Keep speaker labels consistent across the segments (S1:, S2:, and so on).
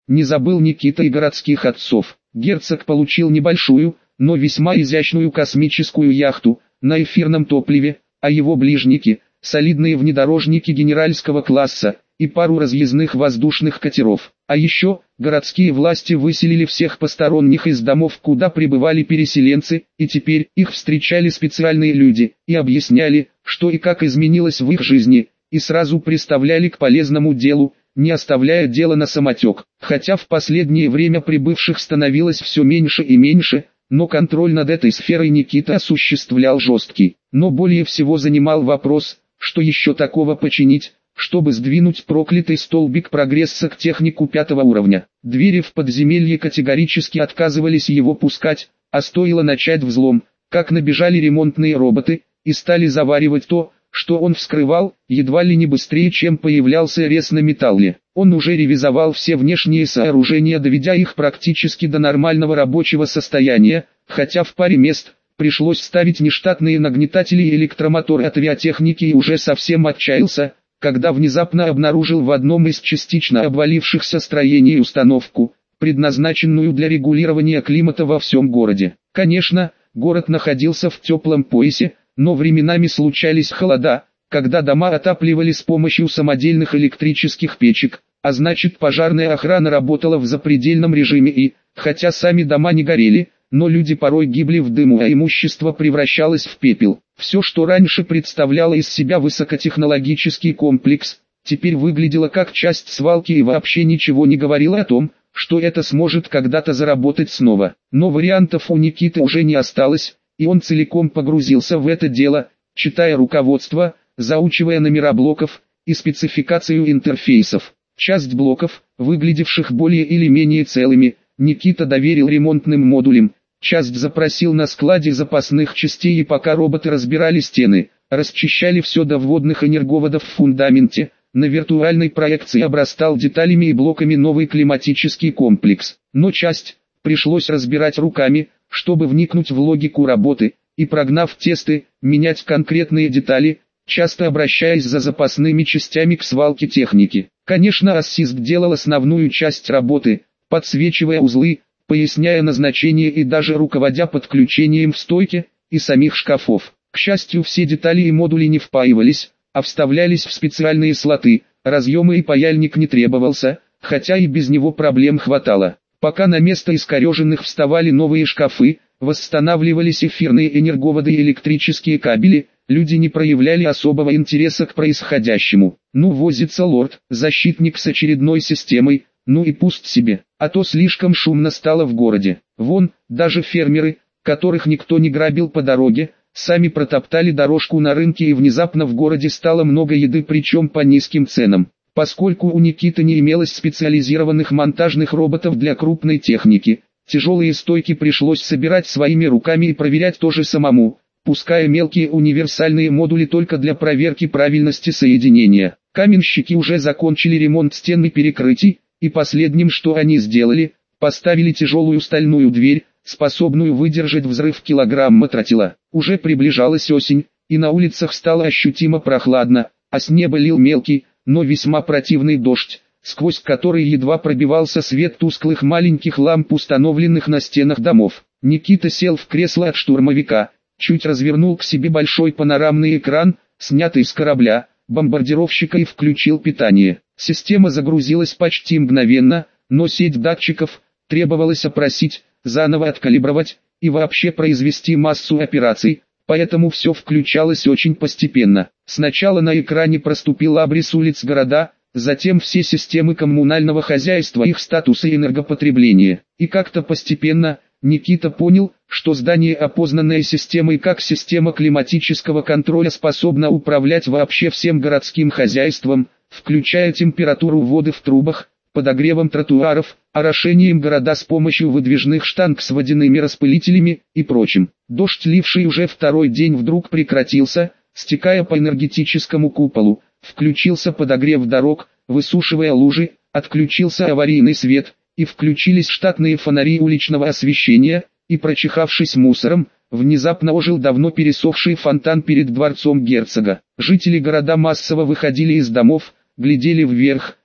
S1: Не забыл Никита и городских отцов. Герцог получил небольшую, но весьма изящную космическую яхту на эфирном топливе, а его ближники – солидные внедорожники генеральского класса и пару разъездных воздушных катеров. А еще, городские власти выселили всех посторонних из домов, куда прибывали переселенцы, и теперь их встречали специальные люди и объясняли, что и как изменилось в их жизни, и сразу приставляли к полезному делу, не оставляя дело на самотек. Хотя в последнее время прибывших становилось все меньше и меньше, но контроль над этой сферой Никита осуществлял жесткий. Но более всего занимал вопрос, что еще такого починить, чтобы сдвинуть проклятый столбик прогресса к технику 5-го уровня. Двери в подземелье категорически отказывались его пускать, а стоило начать взлом, как набежали ремонтные роботы и стали заваривать то, что он вскрывал, едва ли не быстрее, чем появлялся рез на металле. Он уже ревизовал все внешние сооружения, доведя их практически до нормального рабочего состояния, хотя в паре мест пришлось ставить нештатные нагнетатели и электромоторы от авиатехники, и уже совсем отчаялся, когда внезапно обнаружил в одном из частично обвалившихся строений установку, предназначенную для регулирования климата во всем городе. Конечно, город находился в теплом поясе, но временами случались холода, когда дома отапливали с помощью самодельных электрических печек, а значит пожарная охрана работала в запредельном режиме и, хотя сами дома не горели, но люди порой гибли в дыму, а имущество превращалось в пепел. Все, что раньше представляло из себя высокотехнологический комплекс, теперь выглядело как часть свалки и вообще ничего не говорило о том, что это сможет когда-то заработать снова. Но вариантов у Никиты уже не осталось, и он целиком погрузился в это дело, читая руководство, заучивая номера блоков и спецификацию интерфейсов. Часть блоков, выглядевших более или менее целыми, Никита доверил ремонтным модулям, часть запросил на складе запасных частей, и пока роботы разбирали стены, расчищали все до вводных энерговодов в фундаменте, на виртуальной проекции обрастал деталями и блоками новый климатический комплекс. Но часть пришлось разбирать руками, чтобы вникнуть в логику работы, и прогнав тесты, менять конкретные детали, часто обращаясь за запасными частями к свалке техники. Конечно, ассист делал основную часть работы, подсвечивая узлы, поясняя назначение и даже руководя подключением в стойке и самих шкафов. К счастью, все детали и модули не впаивались, а вставлялись в специальные слоты, разъемы и паяльник не требовался, хотя и без него проблем хватало. Пока на место искореженных вставали новые шкафы, восстанавливались эфирные энерговоды и электрические кабели, люди не проявляли особого интереса к происходящему. Ну возится лорд, защитник с очередной системой, ну и пусть себе, а то слишком шумно стало в городе. Вон, даже фермеры, которых никто не грабил по дороге, сами протоптали дорожку на рынке, и внезапно в городе стало много еды, причем по низким ценам. Поскольку у Никиты не имелось специализированных монтажных роботов для крупной техники, тяжелые стойки пришлось собирать своими руками и проверять тоже самому, пуская мелкие универсальные модули только для проверки правильности соединения. Каменщики уже закончили ремонт стен и перекрытий, и последним, что они сделали, поставили тяжелую стальную дверь, способную выдержать взрыв килограмма тротила. Уже приближалась осень, и на улицах стало ощутимо прохладно, а с неба лил мелкий, но весьма противный дождь, сквозь который едва пробивался свет тусклых маленьких ламп, установленных на стенах домов. Никита сел в кресло от штурмовика, чуть развернул к себе большой панорамный экран, снятый с корабля, бомбардировщика, и включил питание. Система загрузилась почти мгновенно, но сеть датчиков требовалось опросить, заново откалибровать и вообще произвести массу операций, поэтому все включалось очень постепенно. Сначала на экране проступил абрис улиц города, затем все системы коммунального хозяйства, их статусы и энергопотребление. И как-то постепенно Никита понял, что здание, опознанное системой как система климатического контроля, способно управлять вообще всем городским хозяйством, включая температуру воды в трубах, подогревом тротуаров, орошением города с помощью выдвижных штанг с водяными распылителями и прочим. Дождь, ливший уже второй день, вдруг прекратился, стекая по энергетическому куполу, включился подогрев дорог, высушивая лужи, отключился аварийный свет, и включились штатные фонари уличного освещения, и, прочихавшись мусором, внезапно ожил давно пересохший фонтан перед дворцом герцога. Жители города массово выходили из домов, глядели вверх,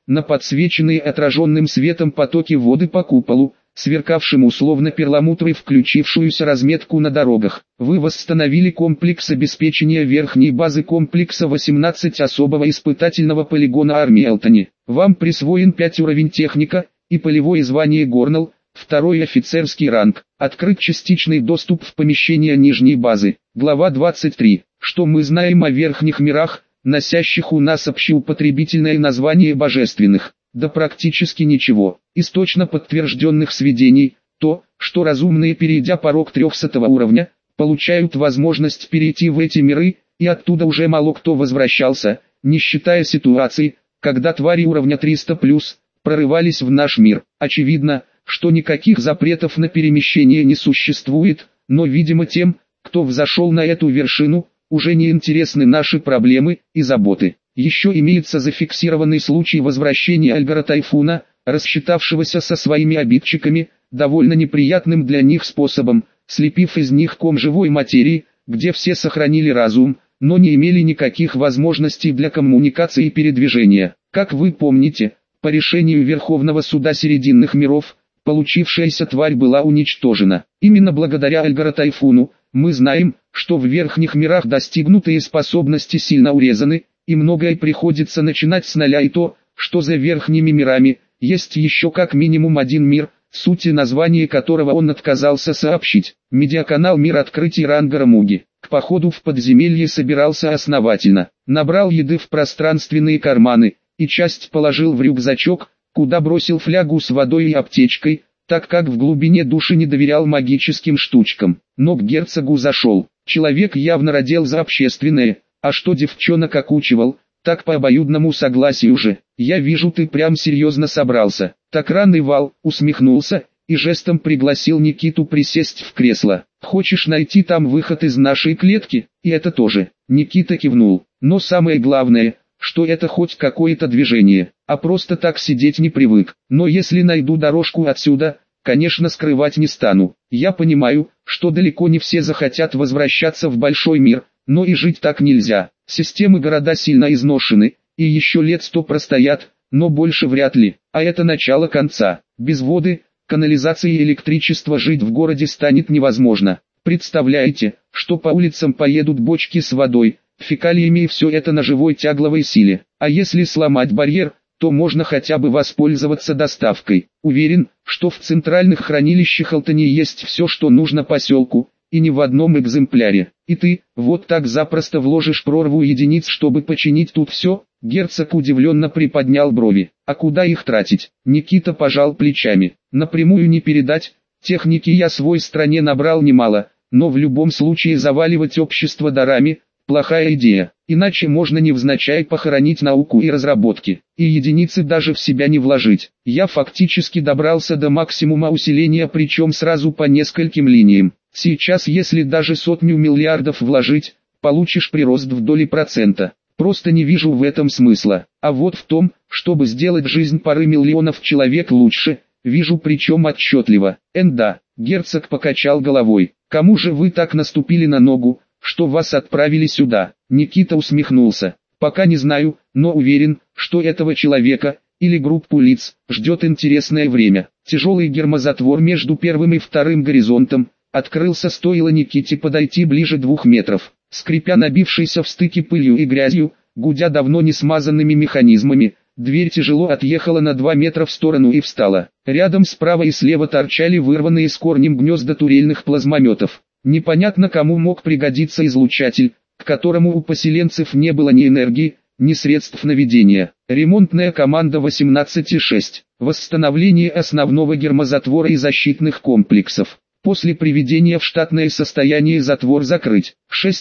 S1: на подсвеченные отраженным светом потоки воды по куполу, сверкавшему словно перламутрой включившуюся разметку на дорогах. Вы восстановили комплекс обеспечения верхней базы комплекса 18 особого испытательного полигона армии Элтони. Вам присвоен 5 уровень техника и полевое звание Горнелл, 2 офицерский ранг. Открыт частичный доступ в помещение нижней базы. Глава 23. Что мы знаем о верхних мирах, носящих у нас общеупотребительное название божественных? Да практически ничего. Из точно подтвержденных сведений, то, что разумные, перейдя порог 300 уровня, получают возможность перейти в эти миры, и оттуда уже мало кто возвращался, не считая ситуации, когда твари уровня 300+, прорывались в наш мир. Очевидно, что никаких запретов на перемещение не существует, но видимо тем, кто взошел на эту вершину, уже не интересны наши проблемы и заботы. Еще имеется зафиксированный случай возвращения Альгара Тайфуна, рассчитавшегося со своими обидчиками, довольно неприятным для них способом, слепив из них ком живой материи, где все сохранили разум, но не имели никаких возможностей для коммуникации и передвижения. Как вы помните, по решению Верховного Суда Серединных миров, получившаяся тварь была уничтожена. Именно благодаря Альгара Тайфуну, мы знаем, что в верхних мирах достигнутые способности сильно урезаны, и многое приходится начинать с нуля, и то, что за верхними мирами, есть еще как минимум один мир, сути названия которого он отказался сообщить. Медиаканал «Мир открытий» Рангара Муги. К походу в подземелье собирался основательно, набрал еды в пространственные карманы, и часть положил в рюкзачок, куда бросил флягу с водой и аптечкой, так как в глубине души не доверял магическим штучкам. Но к герцогу зашел. Человек явно родил за общественное. А что девчонок окучивал, так по обоюдному согласию же. Я вижу, ты прям серьезно собрался. Так рано Вал усмехнулся и жестом пригласил Никиту присесть в кресло. Хочешь найти там выход из нашей клетки? И это тоже. Никита кивнул. Но самое главное, что это хоть какое-то движение, а просто так сидеть не привык. Но если найду дорожку отсюда, конечно, скрывать не стану. Я понимаю, что далеко не все захотят возвращаться в большой мир, но и жить так нельзя. Системы города сильно изношены, и еще лет 100 простоят, но больше вряд ли. А это начало конца. Без воды, канализации и электричества жить в городе станет невозможно. Представляете, что по улицам поедут бочки с водой, фекалиями и все это на живой тягловой силе. А если сломать барьер, то можно хотя бы воспользоваться доставкой. Уверен, что в центральных хранилищах Элтони есть все, что нужно поселку, и не в одном экземпляре. И ты, вот так запросто вложишь прорву единиц, чтобы починить тут все? Герцог удивленно приподнял брови. А куда их тратить? Никита пожал плечами. Напрямую не передать, техники я своей стране набрал немало, но в любом случае заваливать общество дарами – плохая идея. Иначе можно невзначай похоронить науку и разработки, и единицы даже в себя не вложить. Я фактически добрался до максимума усиления, причем сразу по нескольким линиям. Сейчас если даже 100 миллиардов вложить, получишь прирост в доли процента. Просто не вижу в этом смысла. А вот в том, чтобы сделать жизнь пары миллионов человек лучше, вижу, причем отчетливо. Да, герцог покачал головой. Кому же вы так наступили на ногу, что вас отправили сюда? Никита усмехнулся. Пока не знаю, но уверен, что этого человека, или группу лиц, ждет интересное время. Тяжелый гермозатвор между первым и вторым горизонтом открылся, стоило Никите подойти ближе 2 метров. Скрипя набившейся в стыке пылью и грязью, гудя давно не смазанными механизмами, дверь тяжело отъехала на 2 метра в сторону и встала. Рядом справа и слева торчали вырванные с корнем гнезда турельных плазмометов. Непонятно, кому мог пригодиться излучатель, к которому у поселенцев не было ни энергии, ни средств наведения. Ремонтная команда 18.6. Восстановление основного гермозатвора и защитных комплексов. После приведения в штатное состояние затвор закрыть.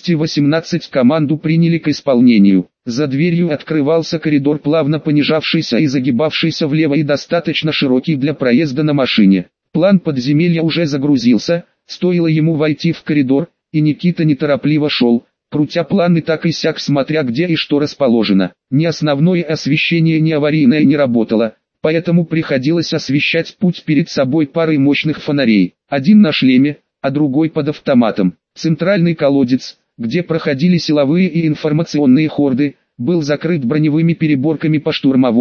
S1: 6.18 команду приняли к исполнению. За дверью открывался коридор, плавно понижавшийся и загибавшийся влево и достаточно широкий для проезда на машине. План подземелья уже загрузился, стоило ему войти в коридор, и Никита неторопливо шел, крутя планы так и сяк, смотря где и что расположено. Ни основное освещение, ни аварийное не работало, поэтому приходилось освещать путь перед собой парой мощных фонарей. Один на шлеме, а другой под автоматом. Центральный колодец, где проходили силовые и информационные хорды, был закрыт броневыми переборками по штурмовому,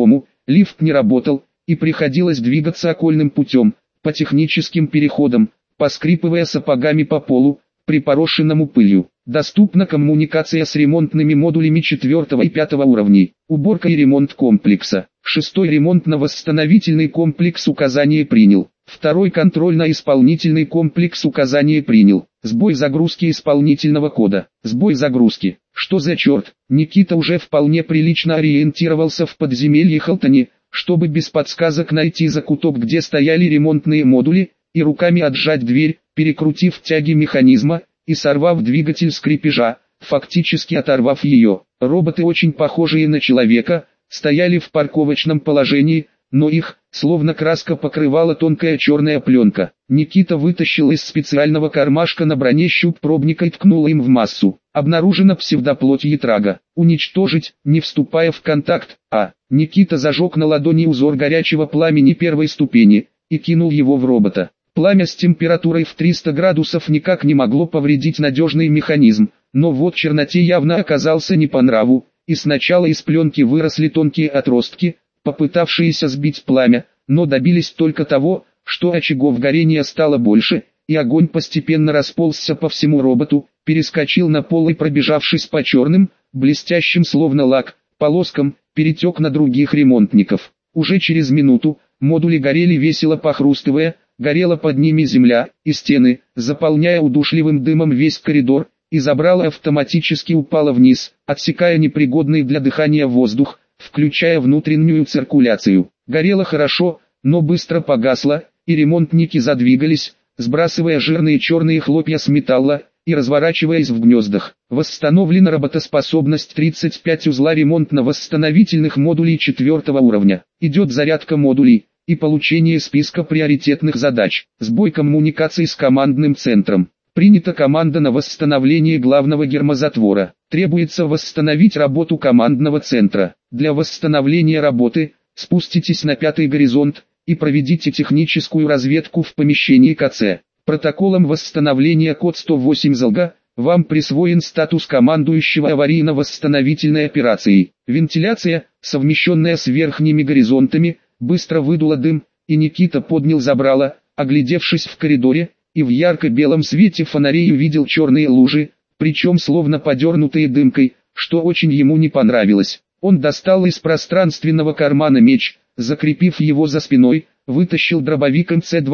S1: лифт не работал, и приходилось двигаться окольным путем, по техническим переходам, поскрипывая сапогами по полу, припорошенному пылью. Доступна коммуникация с ремонтными модулями 4 и 5 уровней. Уборка и ремонт комплекса. 6-й ремонтно-восстановительный комплекс указание принял. 2-й контрольно-исполнительный комплекс указание принял. Сбой загрузки исполнительного кода. Сбой загрузки. Что за черт? Никита уже вполне прилично ориентировался в подземелье Халтони, чтобы без подсказок найти закуток, где стояли ремонтные модули, и руками отжать дверь, перекрутив тяги механизма, и сорвав двигатель с крепежа, фактически оторвав ее. Роботы, очень похожие на человека, стояли в парковочном положении, но их, словно краска, покрывала тонкая черная пленка. Никита вытащил из специального кармашка на броне щуп пробника и ткнул им в массу. Обнаружена псевдоплоть ятрага. Уничтожить, не вступая в контакт. Никита зажег на ладони узор горячего пламени первой ступени и кинул его в робота. Пламя с температурой в 300 градусов никак не могло повредить надежный механизм, но вот черноте явно оказался не по нраву, и сначала из пленки выросли тонкие отростки, попытавшиеся сбить пламя, но добились только того, что очагов горения стало больше, и огонь постепенно расползся по всему роботу, перескочил на пол и, пробежавшись по черным, блестящим словно лак, полоскам, перетек на других ремонтников. Уже через минуту модули горели весело похрустывая, горела под ними земля и стены, заполняя удушливым дымом весь коридор, и забрало автоматически упало вниз, отсекая непригодный для дыхания воздух, включая внутреннюю циркуляцию. Горело хорошо, но быстро погасло, и ремонтники задвигались, сбрасывая жирные черные хлопья с металла, и разворачиваясь в гнездах. Восстановлена работоспособность 35 узла ремонтно-восстановительных модулей 4 уровня. Идет зарядка модулей и получение списка приоритетных задач. Сбой коммуникаций с командным центром. Принята команда на восстановление главного гермозатвора. Требуется восстановить работу командного центра. Для восстановления работы спуститесь на 5-й горизонт и проведите техническую разведку в помещении КЦ. Протоколом восстановления код 108 ЗЛГ вам присвоен статус командующего аварийно-восстановительной операцией. Вентиляция, совмещенная с верхними горизонтами, быстро выдула дым, и Никита поднял забрало, оглядевшись в коридоре, и в ярко-белом свете фонарей увидел черные лужи, причем словно подернутые дымкой, что очень ему не понравилось. Он достал из пространственного кармана меч, закрепив его за спиной, вытащил дробовик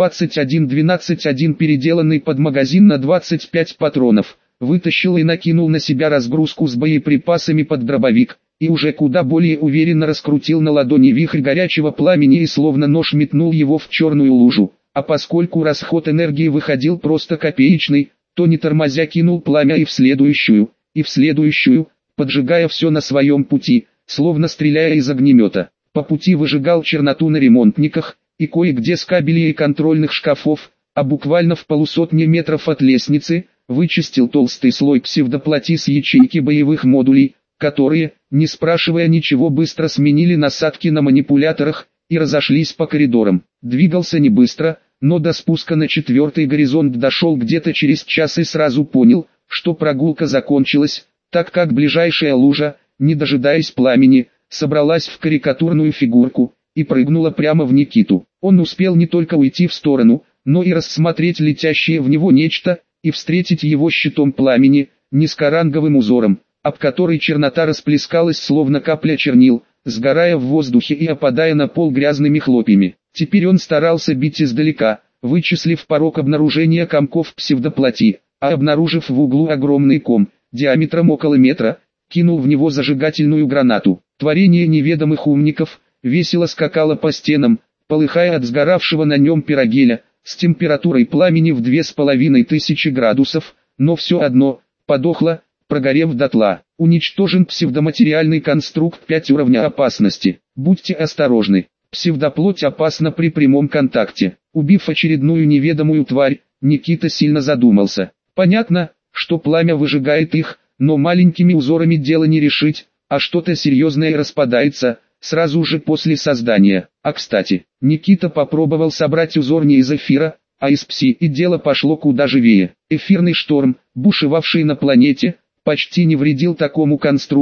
S1: МЦ-21-12-1, переделанный под магазин на 25 патронов, вытащил и накинул на себя разгрузку с боеприпасами под дробовик, и уже куда более уверенно раскрутил на ладони вихрь горячего пламени и словно нож метнул его в черную лужу. А поскольку расход энергии выходил просто копеечный, то не тормозя кинул пламя и в следующую, поджигая все на своем пути, словно стреляя из огнемета. По пути выжигал черноту на ремонтниках, и кое-где с кабелей и контрольных шкафов, а буквально в полусотни метров от лестницы, вычистил толстый слой псевдоплоти с ячейки боевых модулей, которые, не спрашивая ничего, быстро сменили насадки на манипуляторах, и разошлись по коридорам. Двигался не быстро, но до спуска на 4-й горизонт дошел где-то через час и сразу понял, что прогулка закончилась, так как ближайшая лужа, не дожидаясь пламени, собралась в карикатурную фигурку и прыгнула прямо в Никиту. Он успел не только уйти в сторону, но и рассмотреть летящее в него нечто, и встретить его щитом пламени, низкоранговым узором, об который чернота расплескалась словно капля чернил, сгорая в воздухе и опадая на пол грязными хлопьями. Теперь он старался бить издалека, вычислив порог обнаружения комков псевдоплоти, а обнаружив в углу огромный ком, диаметром около метра, кинул в него зажигательную гранату. Творение неведомых умников весело скакало по стенам, полыхая от сгоравшего на нем пирогеля, с температурой пламени в 2500 градусов, но все одно, подохло, прогорев дотла. Уничтожен псевдоматериальный конструкт 5 уровня опасности. Будьте осторожны. Псевдоплоть опасна при прямом контакте. Убив очередную неведомую тварь, Никита сильно задумался. Понятно, что пламя выжигает их, но маленькими узорами дело не решить, а что-то серьезное распадается, сразу же после создания. А кстати, Никита попробовал собрать узор не из эфира, а из пси, и дело пошло куда живее. Эфирный шторм, бушевавший на планете, почти не вредил такому конструкту,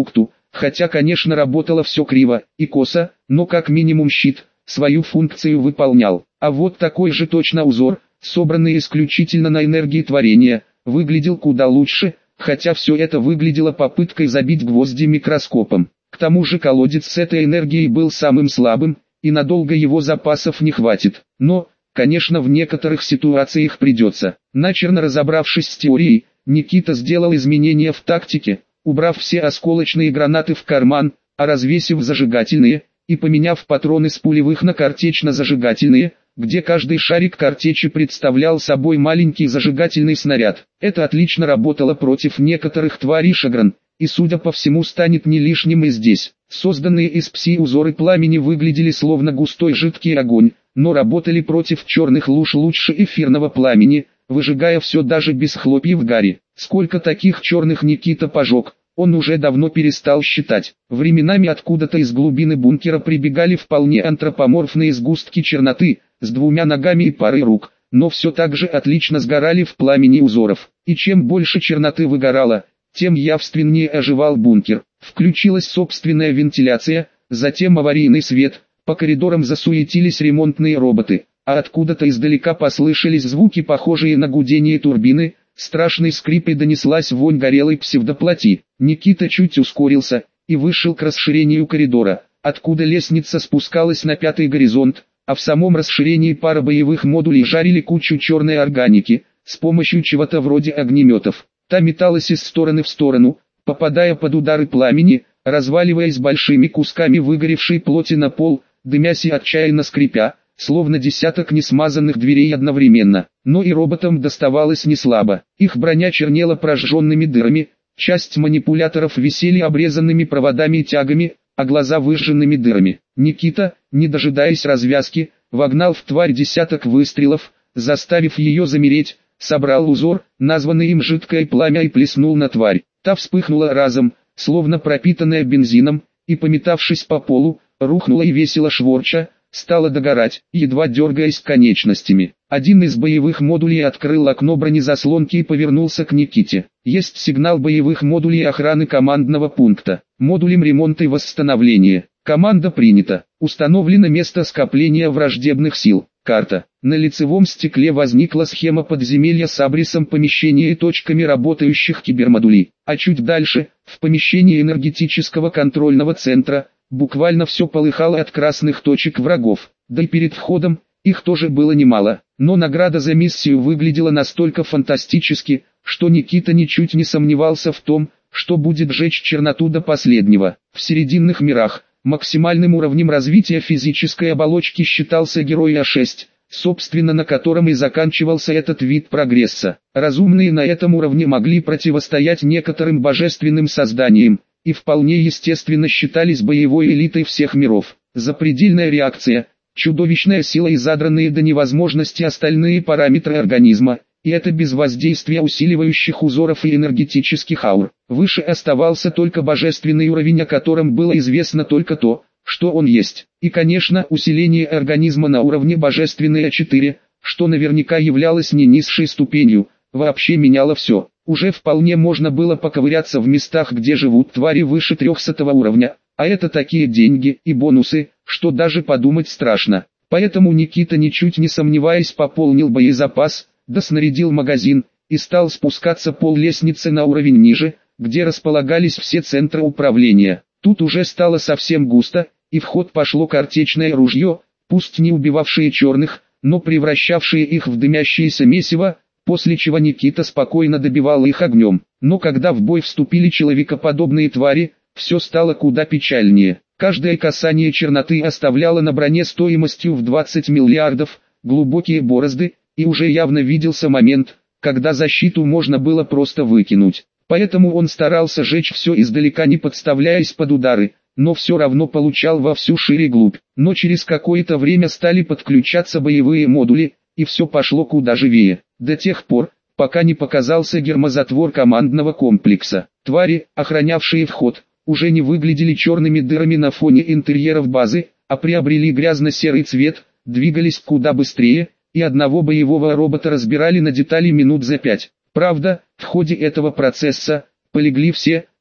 S1: хотя конечно работало все криво и косо, но как минимум щит свою функцию выполнял. А вот такой же точно узор, собранный исключительно на энергии творения, выглядел куда лучше, хотя все это выглядело попыткой забить гвозди микроскопом. К тому же колодец с этой энергией был самым слабым, и надолго его запасов не хватит. Но, конечно, в некоторых ситуациях придется. Начерно разобравшись с теорией, Никита сделал изменения в тактике, убрав все осколочные гранаты в карман, а развесив зажигательные, и поменяв патроны с пулевых на картечно-зажигательные, где каждый шарик картечи представлял собой маленький зажигательный снаряд. Это отлично работало против некоторых тварей Шагран, и судя по всему станет не лишним и здесь. Созданные из пси узоры пламени выглядели словно густой жидкий огонь, но работали против черных луж лучше эфирного пламени, выжигая все даже без хлопьев гари. Сколько таких черных Никита пожег, он уже давно перестал считать. Временами откуда-то из глубины бункера прибегали вполне антропоморфные сгустки черноты, с двумя ногами и парой рук, но все так же отлично сгорали в пламени узоров. И чем больше черноты выгорало, тем явственнее оживал бункер. Включилась собственная вентиляция, затем аварийный свет, по коридорам засуетились ремонтные роботы, а откуда-то издалека послышались звуки, похожие на гудение турбины, страшный скрип и донеслась вонь горелой псевдоплоти. Никита чуть ускорился и вышел к расширению коридора, откуда лестница спускалась на 5-й горизонт, а в самом расширении пара боевых модулей жарили кучу черной органики, с помощью чего-то вроде огнеметов. Та металась из стороны в сторону, попадая под удары пламени, разваливаясь большими кусками выгоревшей плоти на пол, дымясь и отчаянно скрипя, словно десяток несмазанных дверей одновременно. Но и роботам доставалось неслабо. Их броня чернела прожженными дырами, часть манипуляторов висели обрезанными проводами и тягами, а глаза выжженными дырами. Никита, не дожидаясь развязки, вогнал в тварь десяток выстрелов, заставив ее замереть, собрал узор, названный им жидкое пламя, и плеснул на тварь. Та вспыхнула разом, словно пропитанная бензином, и, пометавшись по полу, рухнула и весело шворча, стала догорать, едва дергаясь конечностями. Один из боевых модулей открыл окно бронезаслонки и повернулся к Никите. Есть сигнал боевых модулей охраны командного пункта. Модулем ремонта и восстановления. Команда принята. Установлено место скопления враждебных сил. Карта. На лицевом стекле возникла схема подземелья с абрисом помещения и точками работающих кибермодулей. А чуть дальше, в помещении энергетического контрольного центра, буквально все полыхало от красных точек врагов. Да и перед входом, их тоже было немало. Но награда за миссию выглядела настолько фантастически, что Никита ничуть не сомневался в том, что будет жечь черноту до последнего. В серединных мирах, максимальным уровнем развития физической оболочки считался герой А6, собственно на котором и заканчивался этот вид прогресса. Разумные на этом уровне могли противостоять некоторым божественным созданиям, и вполне естественно считались боевой элитой всех миров. Запредельная реакция, чудовищная сила и задранные до невозможности остальные параметры организма, и это без воздействия усиливающих узоров и энергетических аур. Выше оставался только божественный уровень, о котором было известно только то, что он есть. И конечно усиление организма на уровне божественной А4, что наверняка являлось не низшей ступенью, вообще меняло все. Уже вполне можно было поковыряться в местах, где живут твари выше 300 уровня, а это такие деньги и бонусы, что даже подумать страшно. Поэтому Никита, ничуть не сомневаясь, пополнил боезапас, доснарядил магазин, и стал спускаться пол лестницы на уровень ниже, где располагались все центры управления. Тут уже стало совсем густо, и в ход пошло картечное ружье, пусть не убивавшее черных, но превращавшее их в дымящееся месиво, после чего Никита спокойно добивал их огнем. Но когда в бой вступили человекоподобные твари, все стало куда печальнее. Каждое касание черноты оставляло на броне стоимостью в 20 миллиардов, глубокие борозды, и уже явно виделся момент, когда защиту можно было просто выкинуть. Поэтому он старался жечь все издалека, не подставляясь под удары, но все равно получал во всю шире и глубь. Но через какое-то время стали подключаться боевые модули, и все пошло куда живее. До тех пор, пока не показался гермозатвор командного комплекса. Твари, охранявшие вход, уже не выглядели черными дырами на фоне интерьеров базы, а приобрели грязно-серый цвет, двигались куда быстрее, и одного боевого робота разбирали на детали минут за 5. Правда, в ходе этого процесса полегли все,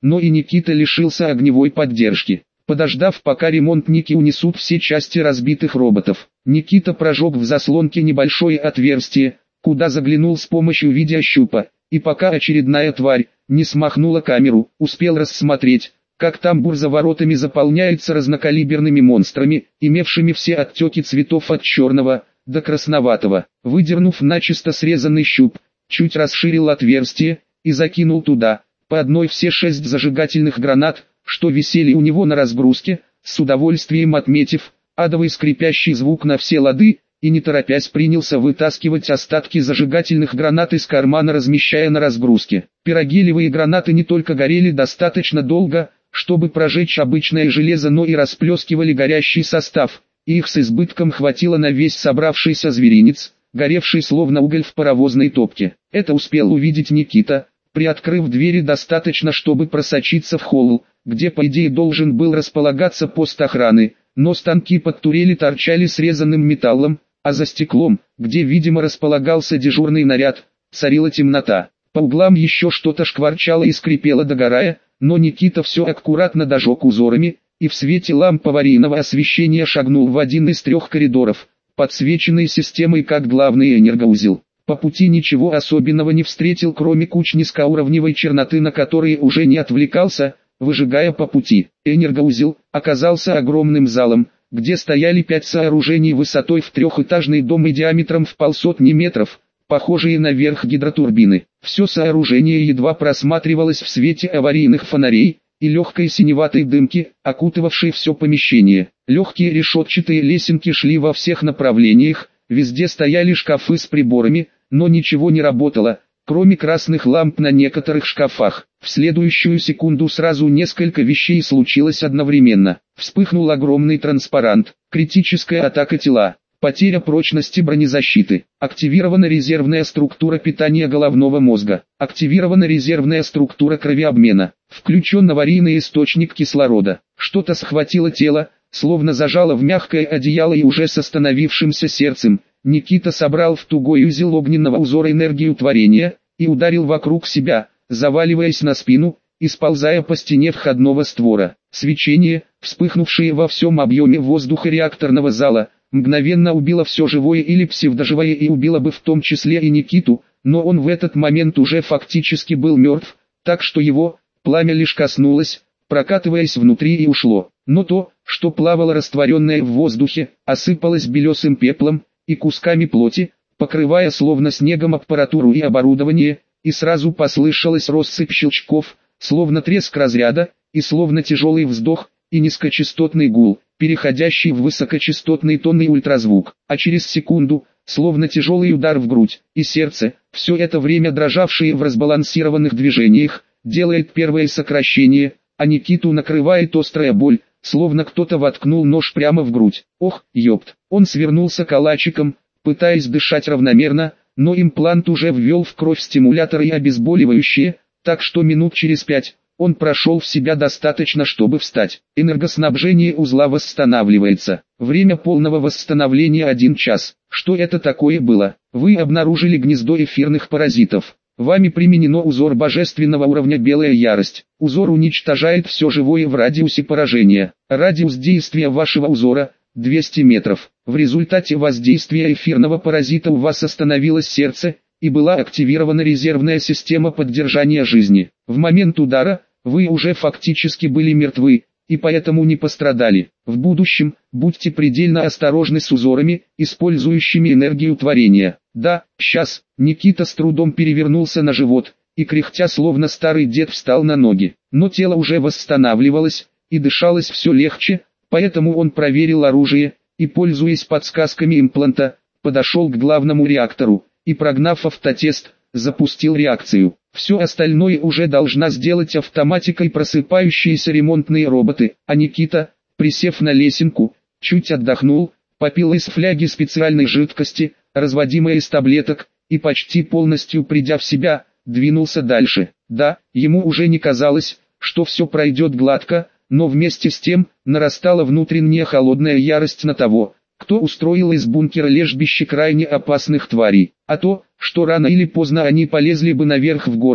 S1: но и Никита лишился огневой поддержки. Подождав, пока ремонтники унесут все части разбитых роботов, Никита прожег в заслонке небольшое отверстие, куда заглянул с помощью видеощупа, и пока очередная тварь не смахнула камеру, успел рассмотреть, как тамбур за воротами заполняется разнокалиберными монстрами, имевшими все оттеки цветов от черного до красноватого. Выдернув начисто срезанный щуп, чуть расширил отверстие и закинул туда по одной все 6 зажигательных гранат, что висели у него на разгрузке, с удовольствием отметив адовый скрипящий звук на все лады, и не торопясь принялся вытаскивать остатки зажигательных гранат из кармана, размещая на разгрузке. Пирогелевые гранаты не только горели достаточно долго, чтобы прожечь обычное железо, но и расплескивали горящий состав, и их с избытком хватило на весь собравшийся зверинец, горевший словно уголь в паровозной топке. Это успел увидеть Никита, приоткрыв двери достаточно, чтобы просочиться в холл, где по идее должен был располагаться пост охраны, но станки под турели торчали срезанным металлом, а за стеклом, где видимо располагался дежурный наряд, царила темнота. По углам еще что-то шкварчало и скрипело догорая, но Никита все аккуратно дожег узорами, и в свете ламп аварийного освещения шагнул в один из 3 коридоров, подсвеченный системой как главный энергоузел. По пути ничего особенного не встретил, кроме куч низкоуровневой черноты, на которые уже не отвлекался, выжигая по пути. Энергоузел оказался огромным залом, где стояли 5 сооружений высотой в 3-этажный дом и диаметром в 150 метров, похожие на верх гидротурбины. Все сооружение едва просматривалось в свете аварийных фонарей и легкой синеватой дымки, окутывавшей все помещение. Легкие решетчатые лесенки шли во всех направлениях, везде стояли шкафы с приборами, но ничего не работало, кроме красных ламп на некоторых шкафах. В следующую секунду сразу несколько вещей случилось одновременно. Вспыхнул огромный транспарант: критическая атака тела, потеря прочности бронезащиты, активирована резервная структура питания головного мозга, активирована резервная структура кровеобмена, включен аварийный источник кислорода. Что-то схватило тело, словно зажало в мягкое одеяло, и уже с остановившимся сердцем Никита собрал в тугой узел огненного узора энергию творения и ударил вокруг себя, заваливаясь на спину и сползая по стене входного створа. Свечение, вспыхнувшее во всем объеме воздуха реакторного зала, мгновенно убило все живое или псевдоживое, и убило бы в том числе и Никиту, но он в этот момент уже фактически был мертв, так что его пламя лишь коснулось, прокатываясь внутри, и ушло. Но то, что плавало растворенное в воздухе, осыпалось белесым пеплом и кусками плоти, покрывая словно снегом аппаратуру и оборудование, и сразу послышалась россыпь щелчков, словно треск разряда, и словно тяжелый вздох, и низкочастотный гул, переходящий в высокочастотный тонный ультразвук, а через секунду, словно тяжелый удар в грудь, и сердце, все это время дрожавшее в разбалансированных движениях, делает первое сокращение, а Никиту накрывает острая боль, словно кто-то воткнул нож прямо в грудь. Ох, ёпт! Он свернулся калачиком, пытаясь дышать равномерно, но имплант уже ввел в кровь стимулятор и обезболивающее, так что минут через 5 он прошел в себя достаточно, чтобы встать. Энергоснабжение узла восстанавливается. Время полного восстановления 1 час. Что это такое было? Вы обнаружили гнездо эфирных паразитов. Вами применено узор божественного уровня «Белая ярость». Узор уничтожает все живое в радиусе поражения. Радиус действия вашего узора – 200 метров. В результате воздействия эфирного паразита у вас остановилось сердце, и была активирована резервная система поддержания жизни. В момент удара вы уже фактически были мертвы, и поэтому не пострадали. В будущем будьте предельно осторожны с узорами, использующими энергию творения. Да, сейчас. Никита с трудом перевернулся на живот, и кряхтя словно старый дед встал на ноги. Но тело уже восстанавливалось, и дышалось все легче, поэтому он проверил оружие, и, пользуясь подсказками импланта, подошел к главному реактору, и, прогнав автотест, запустил реакцию. Все остальное уже должна сделать автоматикой просыпающиеся ремонтные роботы, а Никита, присев на лесенку, чуть отдохнул, попил из фляги специальной жидкости, разводимой из таблеток, и почти полностью придя в себя, двинулся дальше. Да, ему уже не казалось, что все пройдет гладко, но вместе с тем нарастала внутренняя холодная ярость на того, кто устроил из бункера лежбище крайне опасных тварей. А то, что рано или поздно они полезли бы наверх в город,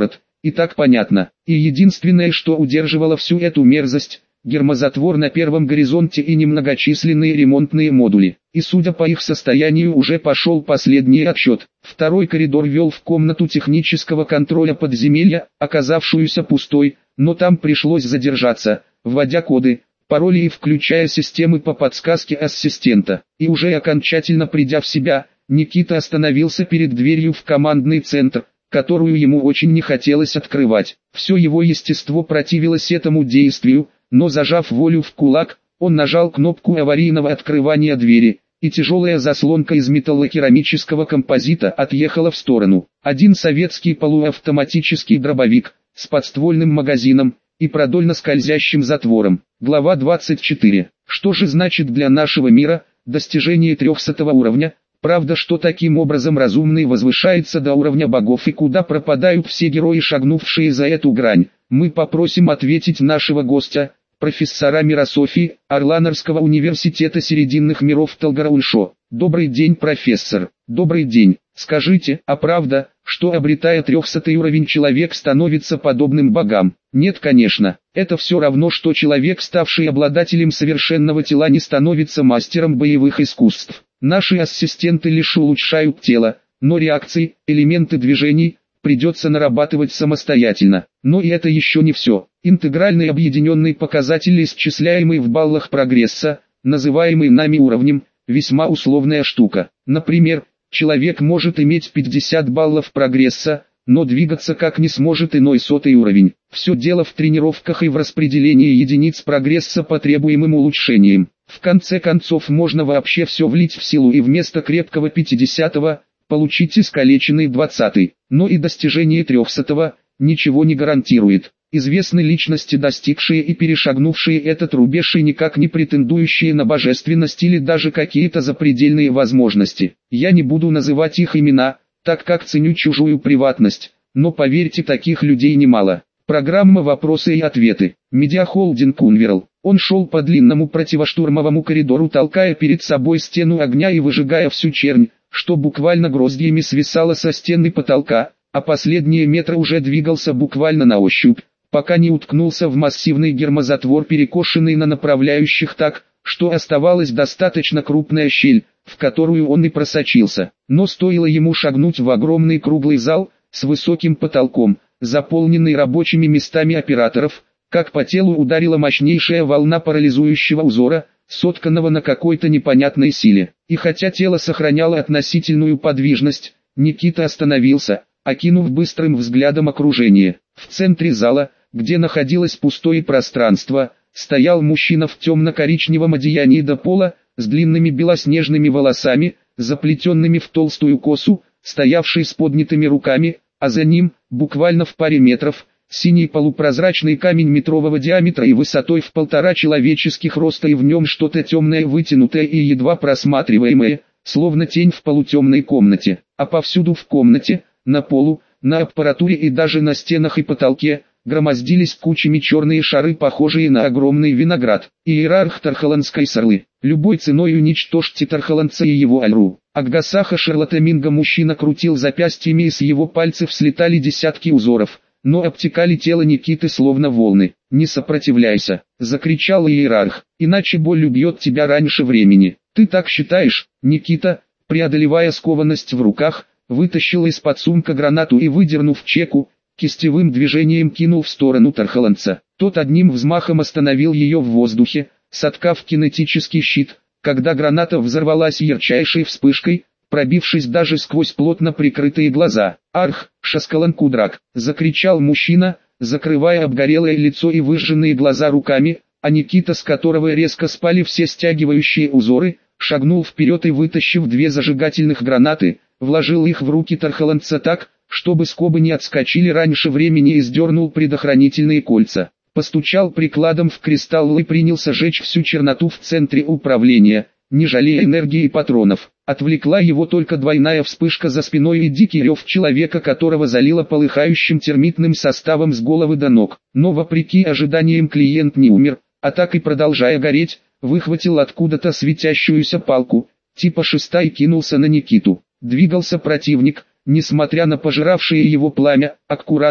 S1: и так понятно. И единственное, что удерживало всю эту мерзость – гермозатвор на первом горизонте и немногочисленные ремонтные модули. И судя по их состоянию уже пошел последний отсчет. Второй коридор вел в комнату технического контроля подземелья, оказавшуюся пустой, но там пришлось задержаться, вводя коды, пароли и включая системы по подсказке ассистента. И уже окончательно придя в себя, Никита остановился перед дверью в командный центр, которую ему очень не хотелось открывать. Все его естество противилось этому действию, но зажав волю в кулак, он нажал кнопку аварийного открывания двери, и тяжелая заслонка из металлокерамического композита отъехала в сторону. Один советский полуавтоматический дробовик, с подствольным магазином и продольно скользящим затвором. Глава 24. Что же значит для нашего мира достижение 300 уровня? Правда, что таким образом разумный возвышается до уровня богов и куда пропадают все герои, шагнувшие за эту грань? Мы попросим ответить нашего гостя, профессора Мирософии, Орланарского университета Серединных миров Талгараульшо. Добрый день, профессор. Добрый день. Скажите, а правда, что обретая 300 уровень человек становится подобным богам? Нет, конечно. Это все равно, что человек, ставший обладателем совершенного тела, не становится мастером боевых искусств. Наши ассистенты лишь улучшают тело, но реакции, элементы движений придется нарабатывать самостоятельно. Но и это еще не все. Интегральный объединенный показатель, исчисляемый в баллах прогресса, называемый нами уровнем, весьма условная штука. Например, человек может иметь 50 баллов прогресса, но двигаться как не сможет иной 100-й уровень. Все дело в тренировках и в распределении единиц прогресса по требуемым улучшениям. В конце концов можно вообще все влить в силу и вместо крепкого 50-го получить искалеченный 20-й. Но и достижение 300-го ничего не гарантирует. Известны личности, достигшие и перешагнувшие этот рубеж и никак не претендующие на божественность или даже какие-то запредельные возможности. Я не буду называть их имена, так как ценю чужую приватность, но поверьте, таких людей немало. Программа «Вопросы и ответы». Медиахолдинг Унверл. Он шел по длинному противоштурмовому коридору, толкая перед собой стену огня и выжигая всю чернь, что буквально гроздьями свисало со стены потолка, а последние метры уже двигался буквально на ощупь, пока не уткнулся в массивный гермозатвор, перекошенный на направляющих так, что оставалась достаточно крупная щель, в которую он и просочился. Но стоило ему шагнуть в огромный круглый зал, с высоким потолком, заполненный рабочими местами операторов, как по телу ударила мощнейшая волна парализующего узора, сотканного на какой-то непонятной силе. И хотя тело сохраняло относительную подвижность, Никита остановился, окинув быстрым взглядом окружение. В центре зала, где находилось пустое пространство, стоял мужчина в темно-коричневом одеянии до пола, с длинными белоснежными волосами, заплетенными в толстую косу, стоявший с поднятыми руками, а за ним, буквально в паре метров, синий полупрозрачный камень метрового диаметра и высотой в 1,5 человеческих роста, и в нем что-то темное, вытянутое и едва просматриваемое, словно тень в полутемной комнате. А повсюду в комнате, на полу, на аппаратуре и даже на стенах и потолке, громоздились кучами черные шары, похожие на огромный виноград. Иерарх Тархаланской Сарлы. Любой ценой уничтожьте Тархаланца и его Альру. Агасаха Шарлатаминга. Мужчина крутил запястьями, и с его пальцев слетали десятки узоров, но обтекали тело Никиты словно волны. «Не сопротивляйся!» — закричал иерарх, — «иначе боль убьет тебя раньше времени». «Ты так считаешь?» Никита, преодолевая скованность в руках, вытащил из-под сумка гранату и, выдернув чеку, кистевым движением кинул в сторону Тархаланца. Тот одним взмахом остановил ее в воздухе, соткав кинетический щит, когда граната взорвалась ярчайшей вспышкой, пробившись даже сквозь плотно прикрытые глаза. «Арх, Шаскалан Кудрак!» — закричал мужчина, закрывая обгорелое лицо и выжженные глаза руками, а Никита, с которого резко спали все стягивающие узоры, шагнул вперед и, вытащив 2 зажигательных гранаты, вложил их в руки Тархаланца так, чтобы скобы не отскочили раньше времени, и сдернул предохранительные кольца. Постучал прикладом в кристалл и принялся жечь всю черноту в центре управления, не жалея энергии и патронов. Отвлекла его только двойная вспышка за спиной и дикий рев человека, которого залило полыхающим термитным составом с головы до ног. Но вопреки ожиданиям клиент не умер, а так и, продолжая гореть, выхватил откуда-то светящуюся палку, типа шеста, и кинулся на Никиту. Двигался противник, несмотря на пожиравшее его пламя, аккуратно,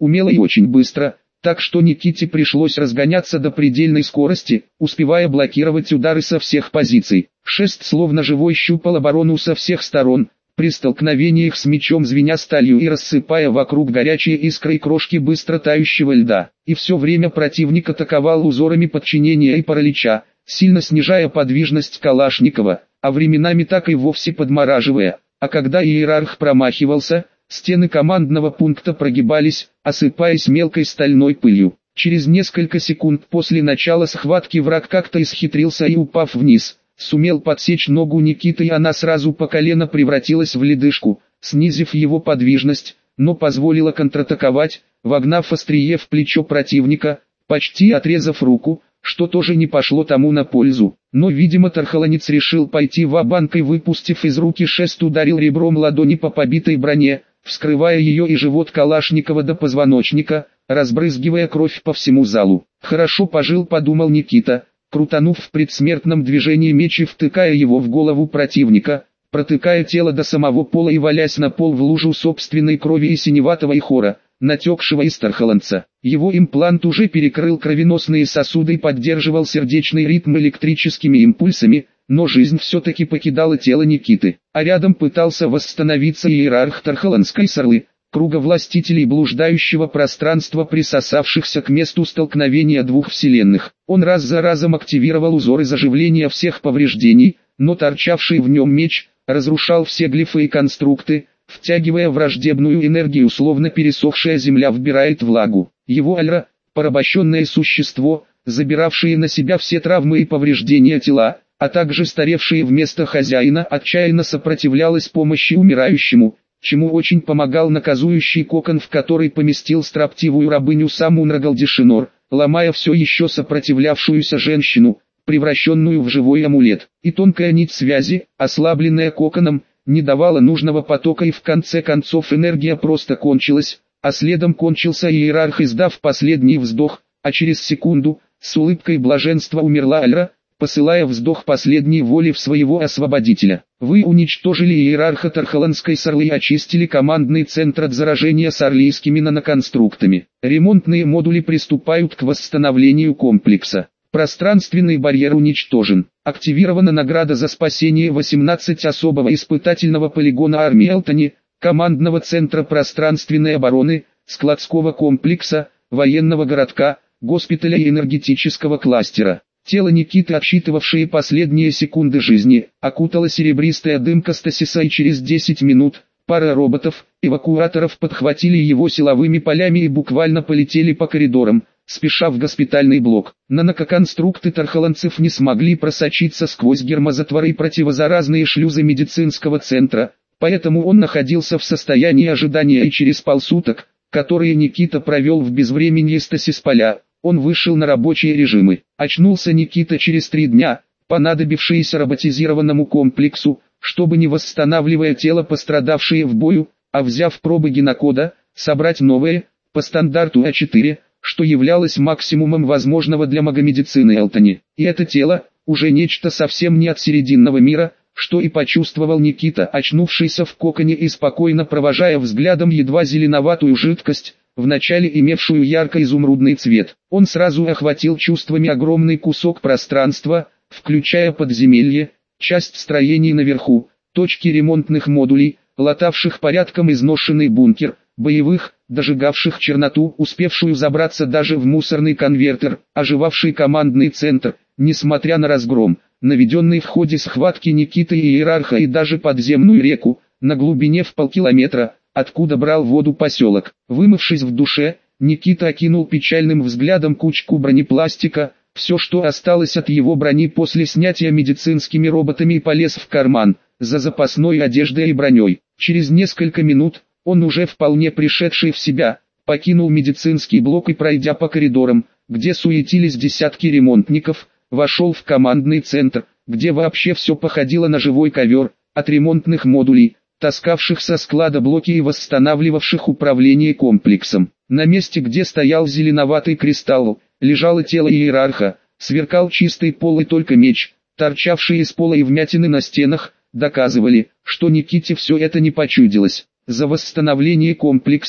S1: умело и очень быстро, так что Никите пришлось разгоняться до предельной скорости, успевая блокировать удары со всех позиций. Шест словно живой щупал оборону со всех сторон, при столкновениях с мечом звеня сталью и рассыпая вокруг горячие искры и крошки быстро тающего льда. И все время противник атаковал узорами подчинения и паралича, сильно снижая подвижность Калашникова, а временами так и вовсе подмораживая. А когда иерарх промахивался, стены командного пункта прогибались, осыпаясь мелкой стальной пылью. Через несколько секунд после начала схватки враг как-то исхитрился и, упав вниз, сумел подсечь ногу Никиты, и она сразу по колено превратилась в ледышку, снизив его подвижность, но позволила контратаковать, вогнав острие в плечо противника, почти отрезав руку, что тоже не пошло тому на пользу. Но, видимо, тархаланец решил пойти ва-банк и, выпустив из руки шест, ударил ребром ладони по побитой броне, вскрывая ее и живот Калашникова до позвоночника, разбрызгивая кровь по всему залу. «Хорошо пожил», — подумал Никита, крутанув в предсмертном движении меч и втыкая его в голову противника, протыкая тело до самого пола и валясь на пол в лужу собственной крови и синеватого ихора, натекшего из тархаланца. Его имплант уже перекрыл кровеносные сосуды и поддерживал сердечный ритм электрическими импульсами, но жизнь все-таки покидала тело Никиты. А рядом пытался восстановиться иерарх Тархаланской Сарлы, круга властителей блуждающего пространства, присосавшихся к месту столкновения двух вселенных. Он раз за разом активировал узоры заживления всех повреждений, но торчавший в нем меч разрушал все глифы и конструкты, втягивая враждебную энергию, словно пересохшая земля вбирает влагу. Его альра, порабощенное существо, забиравшее на себя все травмы и повреждения тела, а также старевшее вместо хозяина, отчаянно сопротивлялось помощи умирающему, чему очень помогал наказующий кокон, в который поместил строптивую рабыню сам Унрагалдишинор, ломая все еще сопротивлявшуюся женщину, превращенную в живой амулет. И тонкая нить связи, ослабленная коконом, не давала нужного потока, и в конце концов энергия просто кончилась, а следом кончился иерарх, издав последний вздох, а через секунду, с улыбкой блаженства, умерла Альра, посылая вздох последней воли в своего освободителя. Вы уничтожили иерарха Тархаланской Сарлы и очистили командный центр от заражения сарлийскими наноконструктами. Ремонтные модули приступают к восстановлению комплекса. Пространственный барьер уничтожен. Активирована награда за спасение 18 особого испытательного полигона армии Элтони, командного центра пространственной обороны, складского комплекса, военного городка, госпиталя и энергетического кластера. Тело Никиты, отсчитывавшее последние секунды жизни, окутала серебристая дымка стасиса, и через 10 минут пара роботов-эвакуаторов подхватили его силовыми полями и буквально полетели по коридорам, спеша в госпитальный блок. Наноконструкты тархаланцев не смогли просочиться сквозь гермозатворы и противозаразные шлюзы медицинского центра, поэтому он находился в состоянии ожидания, и через полсуток, которые Никита провел в безвременье стасис-поля, он вышел на рабочие режимы. Очнулся Никита через 3 дня, понадобившиеся роботизированному комплексу, чтобы, не восстанавливая тело, пострадавшее в бою, а взяв пробы генокода, собрать новые, по стандарту А4, что являлось максимумом возможного для магомедицины Элтони. И это тело, уже нечто совсем не от серединного мира, что и почувствовал Никита, очнувшийся в коконе и спокойно провожая взглядом едва зеленоватую жидкость, вначале имевшую ярко-изумрудный цвет. Он сразу охватил чувствами огромный кусок пространства, включая подземелье, часть строений наверху, точки ремонтных модулей, латавших порядком изношенный бункер, боевых, дожигавших черноту, успевшую забраться даже в мусорный конвертер, оживавший командный центр, несмотря на разгром, наведенный в ходе схватки Никиты и иерарха, и даже подземную реку, на глубине в полкилометра, откуда брал воду поселок. Вымывшись в душе, Никита окинул печальным взглядом кучку бронепластика, все, что осталось от его брони после снятия медицинскими роботами, и полез в карман, за запасной одеждой и броней. Через несколько минут, он, уже вполне пришедший в себя, покинул медицинский блок и, пройдя по коридорам, где суетились десятки ремонтников, вошел в командный центр, где вообще все походило на живой ковер, от ремонтных модулей, таскавших со склада блоки и восстанавливавших управление комплексом. На месте, где стоял зеленоватый кристалл, лежало тело иерарха, сверкал чистый пол, и только меч, торчавший из пола, и вмятины на стенах, доказывали, что Никите все это не почудилось. За восстановление комплекса,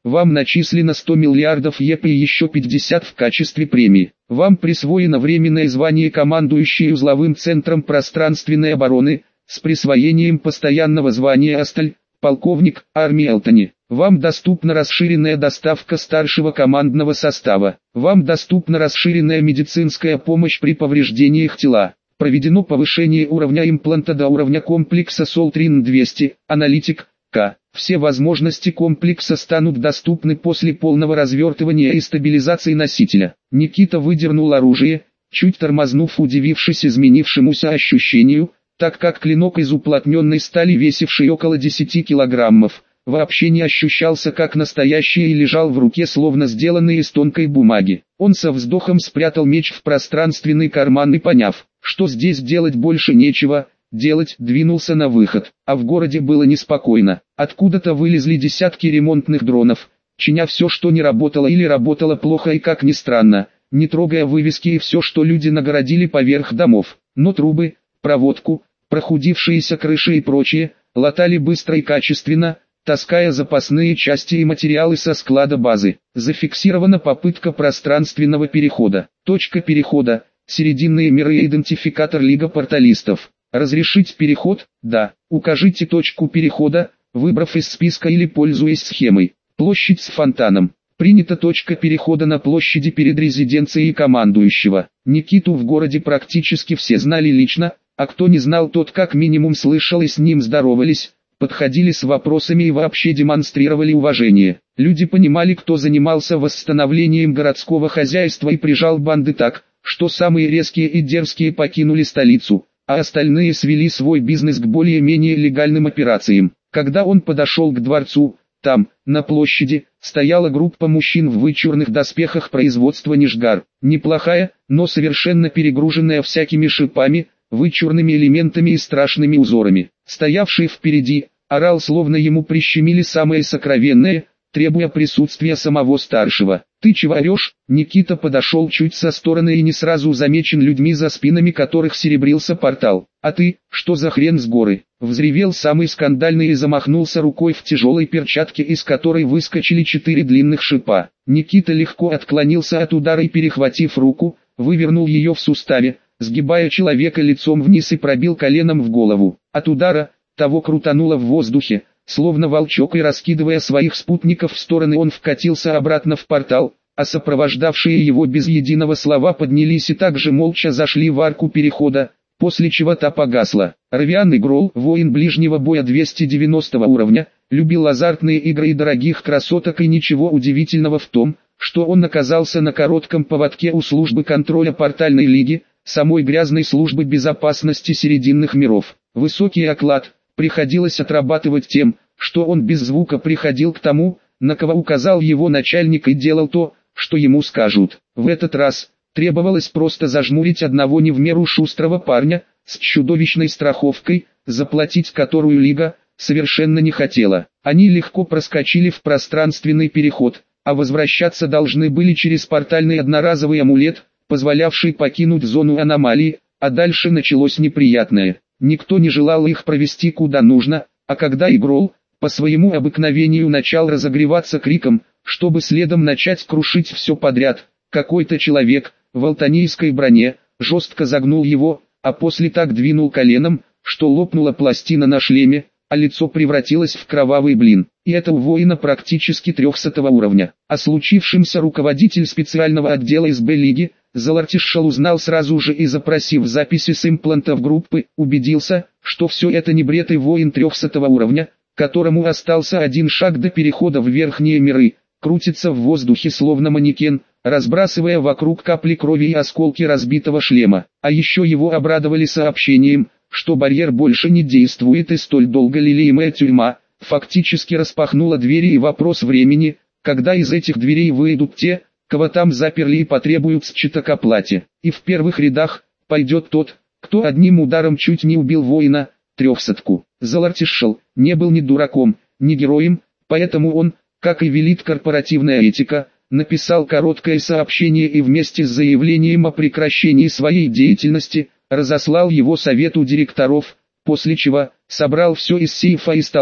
S1: Вам начислено 100 миллиардов ЕП и еще 50 в качестве премии. Вам присвоено временное звание командующий узловым центром пространственной обороны, с присвоением постоянного звания Асталь, полковник армии Элтони. Вам доступна расширенная доставка старшего командного состава. Вам доступна расширенная медицинская помощь при повреждениях тела. Проведено повышение уровня импланта до уровня комплекса Солтрин-200, аналитик, К. Все возможности комплекса станут доступны после полного развертывания и стабилизации носителя. Никита выдернул оружие, чуть тормознув, удивившись изменившемуся ощущению, так как клинок из уплотненной стали, весивший около 10 килограммов, вообще не ощущался как настоящий и лежал в руке, словно сделанный из тонкой бумаги. Он со вздохом спрятал меч в пространственный карман и, поняв, что здесь делать больше нечего, двинулся на выход. А в городе было неспокойно. Откуда-то вылезли десятки ремонтных дронов, чиня все, что не работало или работало плохо и, как ни странно, не трогая вывески и все, что люди нагородили поверх домов. Но трубы, проводку, прохудившиеся крыши и прочее, латали быстро и качественно, таская запасные части и материалы со склада базы. Зафиксирована попытка пространственного перехода. Точка перехода, серединные миры и идентификатор Лига порталистов. Разрешить переход? Да. Укажите точку перехода, выбрав из списка или пользуясь схемой. Площадь с фонтаном. Принята точка перехода на площади перед резиденцией командующего. Никиту в городе практически все знали лично, а кто не знал, тот как минимум слышал и с ним здоровались, подходили с вопросами и вообще демонстрировали уважение. Люди понимали, кто занимался восстановлением городского хозяйства и прижал банды так, что самые резкие и дерзкие покинули столицу, а остальные свели свой бизнес к более-менее легальным операциям. Когда он подошел к дворцу, там, на площади, стояла группа мужчин в вычурных доспехах производства Нижгар. Неплохая, но совершенно перегруженная всякими шипами, вычурными элементами и страшными узорами. Стоявший впереди, орал, словно ему прищемили самое сокровенное, требуя присутствия самого старшего. «Ты чего орешь?» Никита подошел чуть со стороны и не сразу замечен людьми, за спинами которых серебрился портал. «А ты, что за хрен с горы?» Взревел самый скандальный и замахнулся рукой в тяжелой перчатке, из которой выскочили 4 длинных шипа. Никита легко отклонился от удара и, перехватив руку, вывернул ее в суставе, сгибая человека лицом вниз, и пробил коленом в голову. От удара того крутануло в воздухе, словно волчок, и, раскидывая своих спутников в стороны, он вкатился обратно в портал, а сопровождавшие его без единого слова поднялись и также молча зашли в арку перехода, после чего та погасла. Равиан Игрол, воин ближнего боя 290 уровня, любил азартные игры и дорогих красоток, и ничего удивительного в том, что он оказался на коротком поводке у службы контроля портальной лиги, самой грязной службы безопасности серединных миров. Высокий оклад приходилось отрабатывать тем, что он без звука приходил к тому, на кого указал его начальник, и делал то, что ему скажут. В этот раз требовалось просто зажмурить одного не в меру шустрого парня, с чудовищной страховкой, заплатить которую Лига совершенно не хотела. Они легко проскочили в пространственный переход, а возвращаться должны были через портальный одноразовый амулет, позволявший покинуть зону аномалии, а дальше началось неприятное. Никто не желал их провести куда нужно, а когда Игрол, по своему обыкновению, начал разогреваться криком, чтобы следом начать крушить все подряд, какой-то человек, в алтанийской броне, жестко загнул его, а после так двинул коленом, что лопнула пластина на шлеме, а лицо превратилось в кровавый блин. И это у воина практически 300 уровня. О случившемся руководитель специального отдела СБ Лиги, Залартишал, узнал сразу же и, запросив записи с имплантов группы, убедился, что все это не бред, и воин 300 уровня, которому остался один шаг до перехода в верхние миры, крутится в воздухе словно манекен, разбрасывая вокруг капли крови и осколки разбитого шлема. А еще его обрадовали сообщением, что барьер больше не действует, и столь долго лелеемая тюрьма фактически распахнула двери, и вопрос времени, когда из этих дверей выйдут те, кого там заперли, и потребуют счета к оплате. И в первых рядах пойдет тот, кто одним ударом чуть не убил воина, 300-ку. Залартишал не был ни дураком, ни героем, поэтому он, как и велит корпоративная этика, написал короткое сообщение и вместе с заявлением о прекращении своей деятельности разослал его совету директоров, после чего собрал все из сейфа и стола,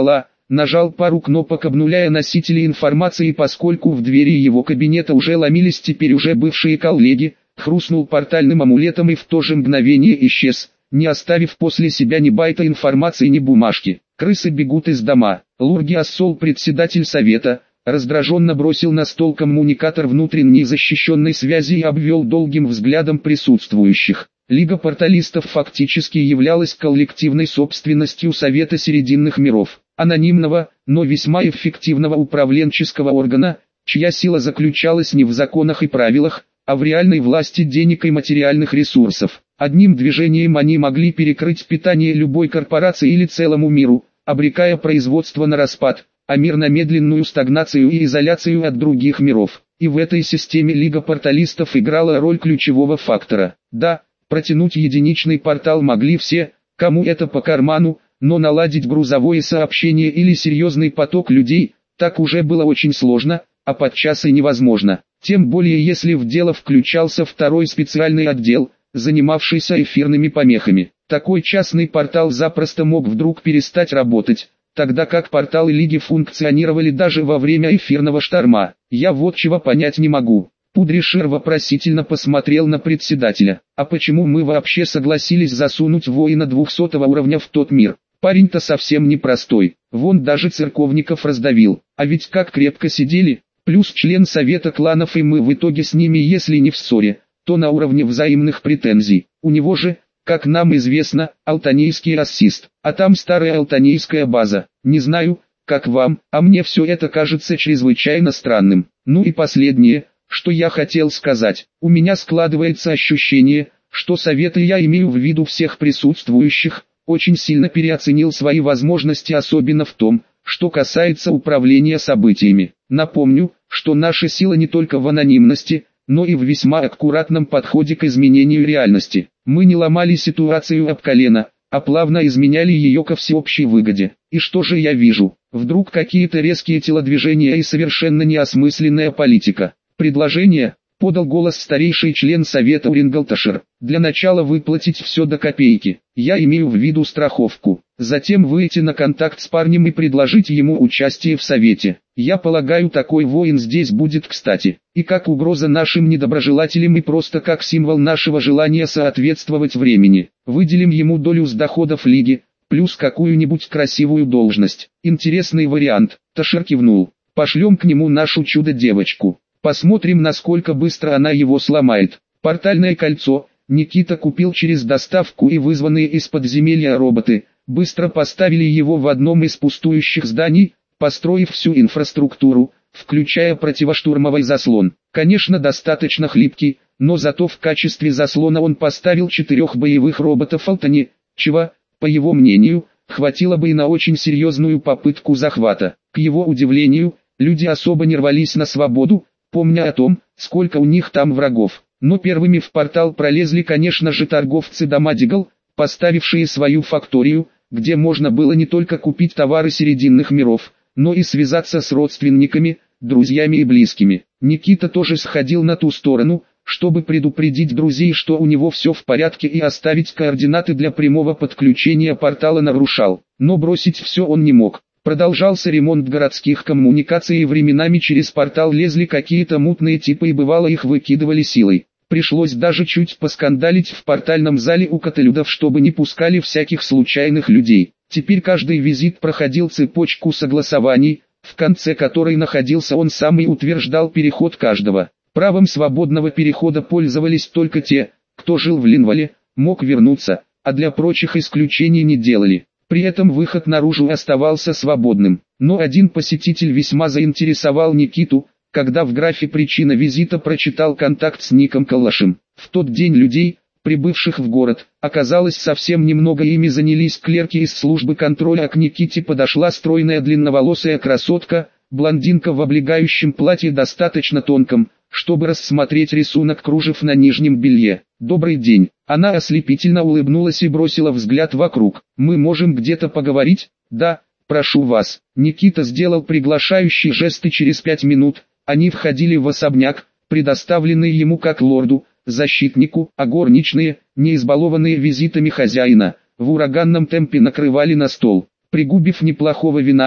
S1: нажал пару кнопок, обнуляя носители информации, поскольку в двери его кабинета уже ломились теперь уже бывшие коллеги, хрустнул портальным амулетом и в то же мгновение исчез, не оставив после себя ни байта информации, ни бумажки. Крысы бегут из дома. Лурги Ассол, председатель совета, раздраженно бросил на стол коммуникатор внутренней защищенной связи и обвел долгим взглядом присутствующих. Лига порталистов фактически являлась коллективной собственностью Совета Серединных миров, анонимного, но весьма эффективного управленческого органа, чья сила заключалась не в законах и правилах, а в реальной власти денег и материальных ресурсов. Одним движением они могли перекрыть питание любой корпорации или целому миру, обрекая производство на распад, а мир на медленную стагнацию и изоляцию от других миров. И в этой системе Лига порталистов играла роль ключевого фактора. Да, протянуть единичный портал могли все, кому это по карману, но наладить грузовое сообщение или серьезный поток людей, так уже было очень сложно, а подчас и невозможно. Тем более если в дело включался второй специальный отдел, занимавшийся эфирными помехами. Такой частный портал запросто мог вдруг перестать работать, тогда как порталы Лиги функционировали даже во время эфирного шторма. Я вот чего понять не могу. Пудришер вопросительно посмотрел на председателя. А почему мы вообще согласились засунуть воина 200 уровня в тот мир? Парень-то совсем непростой, вон даже церковников раздавил. А ведь как крепко сидели, плюс член совета кланов, и мы в итоге с ними если не в ссоре, то на уровне взаимных претензий. У него же, как нам известно, алтанейский ассист, а там старая алтанейская база. Не знаю, как вам, а мне все это кажется чрезвычайно странным. Ну и последнее, что я хотел сказать. У меня складывается ощущение, что совет, и я имею в виду всех присутствующих, очень сильно переоценил свои возможности, особенно в том, что касается управления событиями. Напомню, что наша сила не только в анонимности, но и в весьма аккуратном подходе к изменению реальности. Мы не ломали ситуацию об колено, а плавно изменяли ее ко всеобщей выгоде. И что же я вижу? Вдруг какие-то резкие телодвижения и совершенно неосмысленная политика. Предложение, подал голос старейший член совета Урингалташер, для начала выплатить все до копейки. Я имею в виду страховку. Затем выйти на контакт с парнем и предложить ему участие в совете. Я полагаю, такой воин здесь будет кстати. И как угроза нашим недоброжелателям, и просто как символ нашего желания соответствовать времени. Выделим ему долю с доходов лиги, плюс какую-нибудь красивую должность. Интересный вариант. Ташер кивнул. Пошлем к нему нашу чудо-девочку. Посмотрим, насколько быстро она его сломает. Портальное кольцо Никита купил через доставку, и вызванные из подземелья роботы быстро поставили его в одном из пустующих зданий, построив всю инфраструктуру, включая противоштурмовый заслон. Конечно, достаточно хлипкий, но зато в качестве заслона он поставил 4 боевых роботов Алтани, чего, по его мнению, хватило бы и на очень серьезную попытку захвата. К его удивлению, люди особо не рвались на свободу, помня о том, сколько у них там врагов. Но первыми в портал пролезли, конечно же, торговцы Домадигал, поставившие свою факторию, где можно было не только купить товары серединных миров, но и связаться с родственниками, друзьями и близкими. Никита тоже сходил на ту сторону, чтобы предупредить друзей, что у него все в порядке, и оставить координаты для прямого подключения портала нарушал. Но бросить все он не мог. Продолжался ремонт городских коммуникаций, и временами через портал лезли какие-то мутные типы, и бывало их выкидывали силой. Пришлось даже чуть поскандалить в портальном зале у Котелюдов, чтобы не пускали всяких случайных людей. Теперь каждый визит проходил цепочку согласований, в конце которой находился он сам и утверждал переход каждого. Правом свободного перехода пользовались только те, кто жил в Линвале, мог вернуться, а для прочих исключений не делали. При этом выход наружу оставался свободным. Но один посетитель весьма заинтересовал Никиту, когда в графе «Причина визита» прочитал контакт с Ником Калашем. В тот день людей, прибывших в город, оказалось совсем немного, ими занялись клерки из службы контроля, а к Никите подошла стройная длинноволосая красотка, блондинка в облегающем платье достаточно тонком, чтобы рассмотреть рисунок кружев на нижнем белье. «Добрый день». Она ослепительно улыбнулась и бросила взгляд вокруг. «Мы можем где-то поговорить?» «Да, прошу вас». Никита сделал приглашающий жест, и через 5 минут они входили в особняк, предоставленный ему как лорду, защитнику, а горничные, не избалованные визитами хозяина, в ураганном темпе накрывали на стол. Пригубив неплохого вина,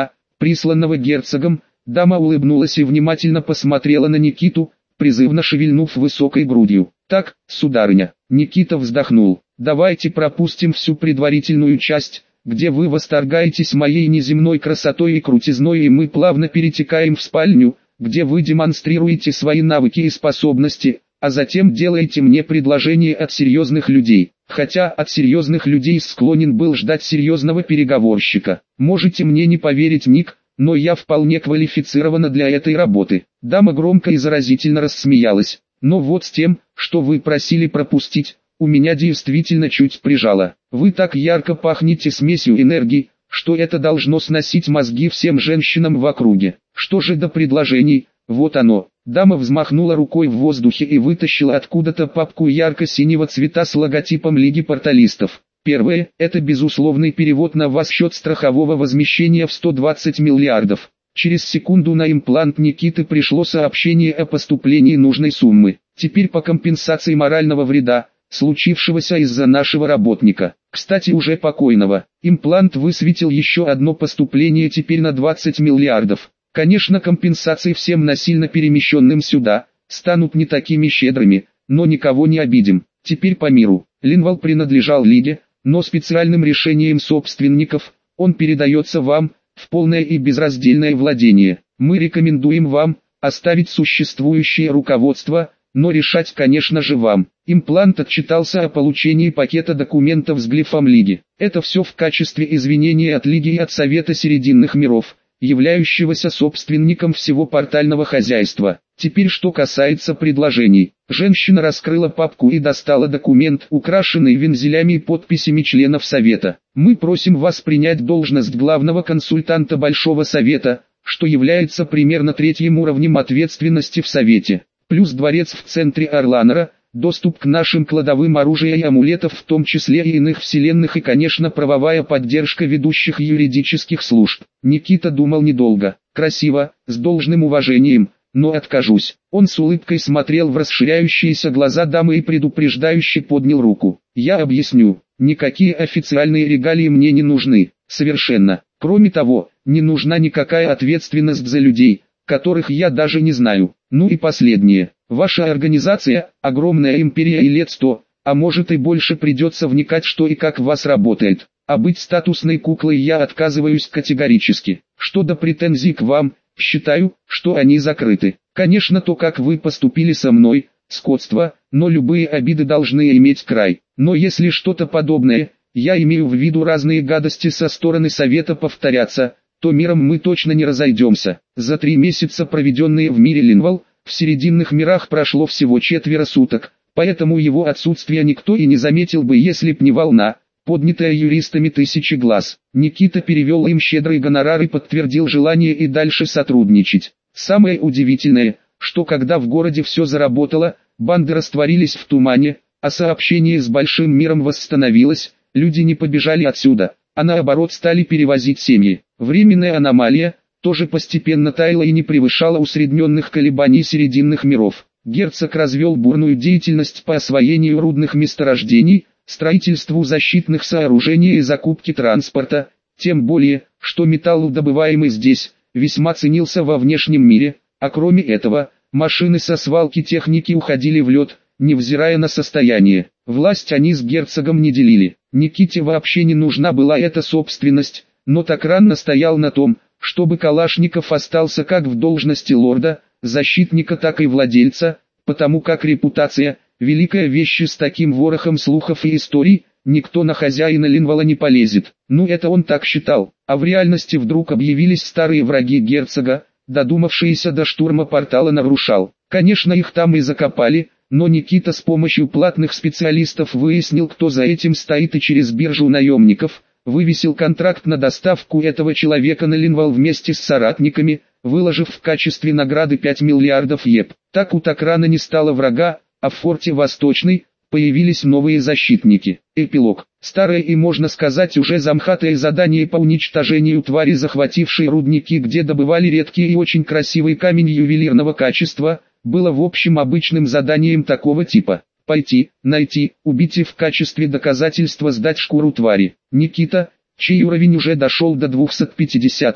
S1: присланного герцогом. Дама улыбнулась и внимательно посмотрела на Никиту, призывно шевельнув высокой грудью. «Так, сударыня». Никита вздохнул. «Давайте пропустим всю предварительную часть, где вы восторгаетесь моей неземной красотой и крутизной, и мы плавно перетекаем в спальню, где вы демонстрируете свои навыки и способности, а затем делаете мне предложение от серьезных людей». Хотя от серьезных людей склонен был ждать серьезного переговорщика. Можете мне не поверить, Ник, но я вполне квалифицирована для этой работы. Дама громко и заразительно рассмеялась. Но вот с тем, что вы просили пропустить, у меня действительно чуть прижало. Вы так ярко пахнете смесью энергии, что это должно сносить мозги всем женщинам в округе. Что же до предложений, вот оно. Дама взмахнула рукой в воздухе и вытащила откуда-то папку ярко-синего цвета с логотипом Лиги порталистов. Первое – это безусловный перевод на вас счет страхового возмещения в 120 миллиардов. Через секунду на имплант Никиты пришло сообщение о поступлении нужной суммы. Теперь по компенсации морального вреда, случившегося из-за нашего работника, кстати уже покойного. Имплант высветил еще одно поступление теперь на 20 миллиардов. Конечно, компенсации всем насильно перемещенным сюда станут не такими щедрыми, но никого не обидим. Теперь по миру. Линвал принадлежал Лиге, но специальным решением собственников он передается вам в полное и безраздельное владение. Мы рекомендуем вам оставить существующее руководство, но решать, конечно же, вам. Имплант отчитался о получении пакета документов с глифом Лиги. Это все в качестве извинения от Лиги и от Совета Серединных миров, являющегося собственником всего портального хозяйства. Теперь что касается предложений. Женщина раскрыла папку и достала документ, украшенный вензелями и подписями членов Совета. Мы просим вас принять должность главного консультанта Большого Совета, что является примерно третьим уровнем ответственности в Совете. Плюс дворец в центре Орланера, доступ к нашим кладовым оружия и амулетов, в том числе и иных вселенных, и, конечно, правовая поддержка ведущих юридических служб. Никита думал недолго. Красиво, с должным уважением, но откажусь. Он с улыбкой смотрел в расширяющиеся глаза дамы и предупреждающе поднял руку. Я объясню. Никакие официальные регалии мне не нужны. Совершенно. Кроме того, не нужна никакая ответственность за людей, которых я даже не знаю. Ну и последнее. Ваша организация – огромная империя, и лет 100, а может и больше придется вникать, что и как в вас работает. А быть статусной куклой я отказываюсь категорически. Что до претензий к вам, считаю, что они закрыты. Конечно, то, как вы поступили со мной, скотство, но любые обиды должны иметь край. Но если что-то подобное, я имею в виду разные гадости со стороны Совета, повторятся, то миром мы точно не разойдемся. За 3 месяца, проведенные в мире Линвал, в Серединных мирах прошло всего 4 суток, поэтому его отсутствие никто и не заметил бы, если б не волна, поднятая юристами тысячи глаз. Никита перевел им щедрый гонорар и подтвердил желание и дальше сотрудничать. Самое удивительное, что когда в городе все заработало, банды растворились в тумане, а сообщение с большим миром восстановилось, люди не побежали отсюда, а наоборот стали перевозить семьи. Временная аномалия тоже постепенно таяла и не превышала усредненных колебаний Серединных миров. Герцог развел бурную деятельность по освоению рудных месторождений, строительству защитных сооружений и закупке транспорта, тем более, что металл, добываемый здесь, весьма ценился во внешнем мире, а кроме этого, машины со свалки техники уходили в лед, невзирая на состояние. Власть они с герцогом не делили. Никите вообще не нужна была эта собственность, но Такран настоял на том, чтобы Калашников остался как в должности лорда, защитника, так и владельца, потому как репутация – великая вещь, с таким ворохом слухов и историй, никто на хозяина Линвала не полезет. Ну это он так считал, а в реальности вдруг объявились старые враги герцога, додумавшиеся до штурма портала на Врушал. Конечно, их там и закопали, но Никита с помощью платных специалистов выяснил, кто за этим стоит, и через биржу наемников вывесил контракт на доставку этого человека на Линвал вместе с соратниками, выложив в качестве награды 5 миллиардов еп. Так у Такрана не стало врага, а в форте Восточный появились новые защитники. Эпилог. Старое и, можно сказать, уже замхатое задание по уничтожению твари, захватившей рудники, где добывали редкий и очень красивый камень ювелирного качества, было в общем обычным заданием такого типа. Пойти, найти, убить и в качестве доказательства сдать шкуру твари. Никита, чей уровень уже дошел до 250-го,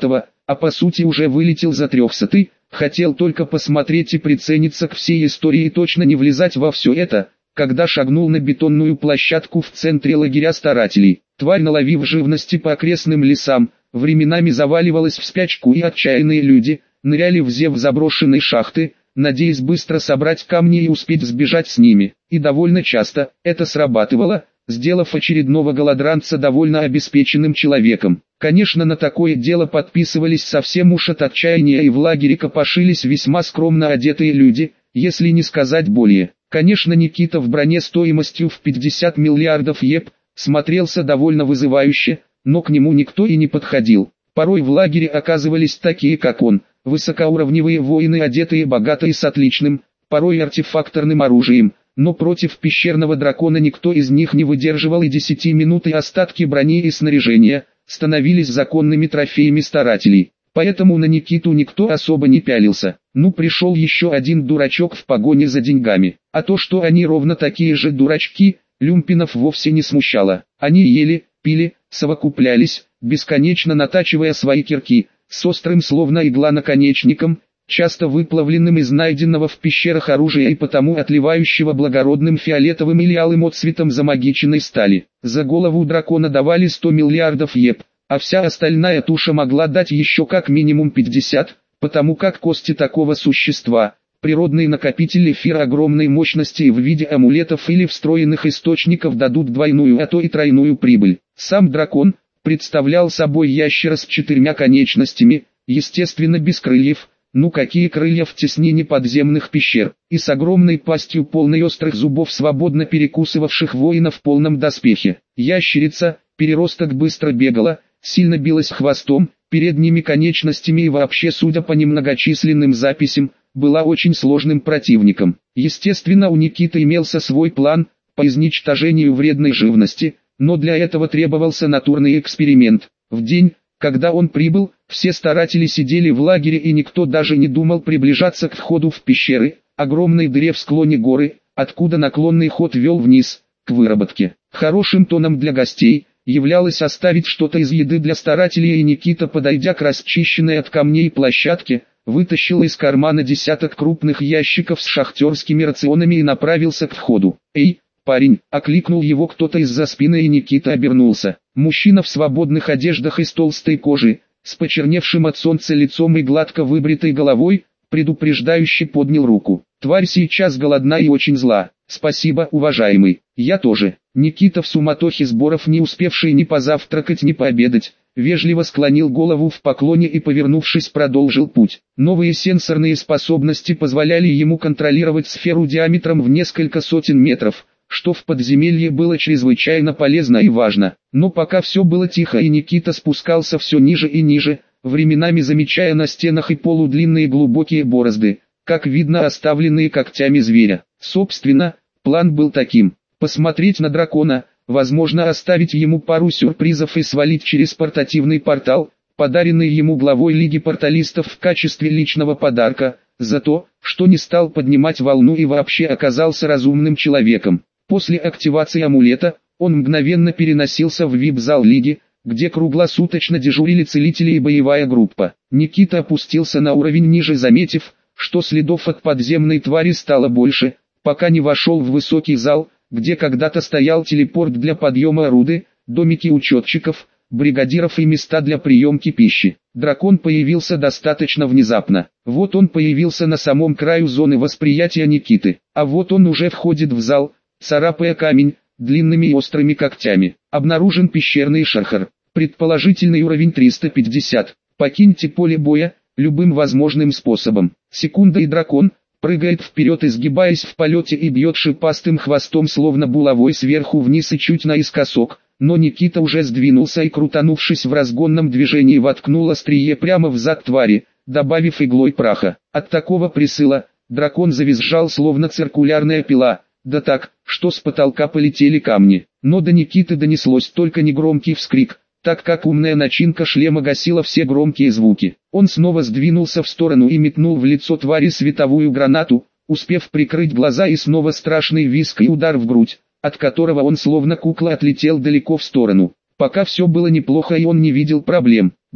S1: а по сути уже вылетел за 300, хотел только посмотреть и прицениться к всей истории и точно не влезать во все это, когда шагнул на бетонную площадку в центре лагеря старателей. Тварь, наловив живности по окрестным лесам, временами заваливалась в спячку, и отчаянные люди ныряли в зев заброшенной шахты, надеясь быстро собрать камни и успеть сбежать с ними. И довольно часто это срабатывало, сделав очередного голодранца довольно обеспеченным человеком. Конечно, на такое дело подписывались совсем уж от отчаяния, и в лагере копошились весьма скромно одетые люди, если не сказать более. Конечно, Никита в броне стоимостью в 50 миллиардов еп смотрелся довольно вызывающе, но к нему никто и не подходил. Порой в лагере оказывались такие, как он, высокоуровневые воины, одетые богато и с отличным, порой артефакторным оружием, но против пещерного дракона никто из них не выдерживал и 10 минут, и остатки брони и снаряжения становились законными трофеями старателей. Поэтому на Никиту никто особо не пялился. Ну, пришел еще один дурачок в погоне за деньгами. А то, что они ровно такие же дурачки, люмпинов вовсе не смущало. Они ели, пили, совокуплялись, бесконечно натачивая свои кирки, с острым словно игла наконечником, часто выплавленным из найденного в пещерах оружия и потому отливающего благородным фиолетовым или алым отцветом замагиченной стали. За голову дракона давали 100 миллиардов еп, а вся остальная туша могла дать еще как минимум 50, потому как кости такого существа – природный накопитель эфира огромной мощности в виде амулетов или встроенных источников дадут двойную, а то и тройную прибыль. Сам дракон представлял собой ящера с 4 конечностями, естественно без крыльев. Ну какие крылья в теснине подземных пещер, и с огромной пастью, полной острых зубов, свободно перекусывавших воина в полном доспехе. Ящерица, переросток, быстро бегала, сильно билась хвостом, передними конечностями и вообще, судя по немногочисленным записям, была очень сложным противником. Естественно, у Никиты имелся свой план по изничтожению вредной живности, но для этого требовался натурный эксперимент. В день, когда он прибыл, все старатели сидели в лагере, и никто даже не думал приближаться к входу в пещеры, огромной дыре в склоне горы, откуда наклонный ход вел вниз, к выработке. Хорошим тоном для гостей являлось оставить что-то из еды для старателей, и Никита, подойдя к расчищенной от камней площадке, вытащил из кармана десяток крупных ящиков с шахтерскими рационами и направился к входу. «Эй, парень!» — окликнул его кто-то из-за спины, и Никита обернулся. Мужчина в свободных одеждах из толстой кожи, с почерневшим от солнца лицом и гладко выбритой головой, предупреждающе поднял руку. «Тварь сейчас голодна и очень зла. Спасибо, уважаемый, я тоже». Никита, в суматохе сборов, не успевший ни позавтракать, ни пообедать, вежливо склонил голову в поклоне и, повернувшись, продолжил путь. Новые сенсорные способности позволяли ему контролировать сферу диаметром в несколько сотен метров, что в подземелье было чрезвычайно полезно и важно. Но пока все было тихо, и Никита спускался все ниже и ниже, временами замечая на стенах и полу длинные глубокие борозды, как видно, оставленные когтями зверя. Собственно, план был таким: посмотреть на дракона, возможно, оставить ему пару сюрпризов и свалить через портативный портал, подаренный ему главой Лиги порталистов в качестве личного подарка, за то, что не стал поднимать волну и вообще оказался разумным человеком. После активации амулета, он мгновенно переносился в VIP-зал Лиги, где круглосуточно дежурили целители и боевая группа. Никита опустился на уровень ниже, заметив, что следов от подземной твари стало больше, пока не вошел в высокий зал, где когда-то стоял телепорт для подъема руды, домики учетчиков, бригадиров и места для приемки пищи. Дракон появился достаточно внезапно. Вот он появился на самом краю зоны восприятия Никиты, а вот он уже входит в зал, царапая камень длинными и острыми когтями. Обнаружен пещерный шахар. Предположительный уровень 350. Покиньте поле боя любым возможным способом. Секунда, и дракон прыгает вперед, изгибаясь в полете, и бьет шипастым хвостом словно булавой сверху вниз и чуть наискосок. Но Никита уже сдвинулся и, крутанувшись в разгонном движении, воткнул острие прямо в зад твари, добавив иглой праха. От такого присыла дракон завизжал словно циркулярная пила, да так, что с потолка полетели камни. Но до Никиты донеслось только негромкий вскрик, так как умная начинка шлема гасила все громкие звуки. Он снова сдвинулся в сторону и метнул в лицо твари световую гранату, успев прикрыть глаза, и снова страшный визг и удар в грудь, от которого он словно кукла отлетел далеко в сторону. Пока все было неплохо и он не видел проблем.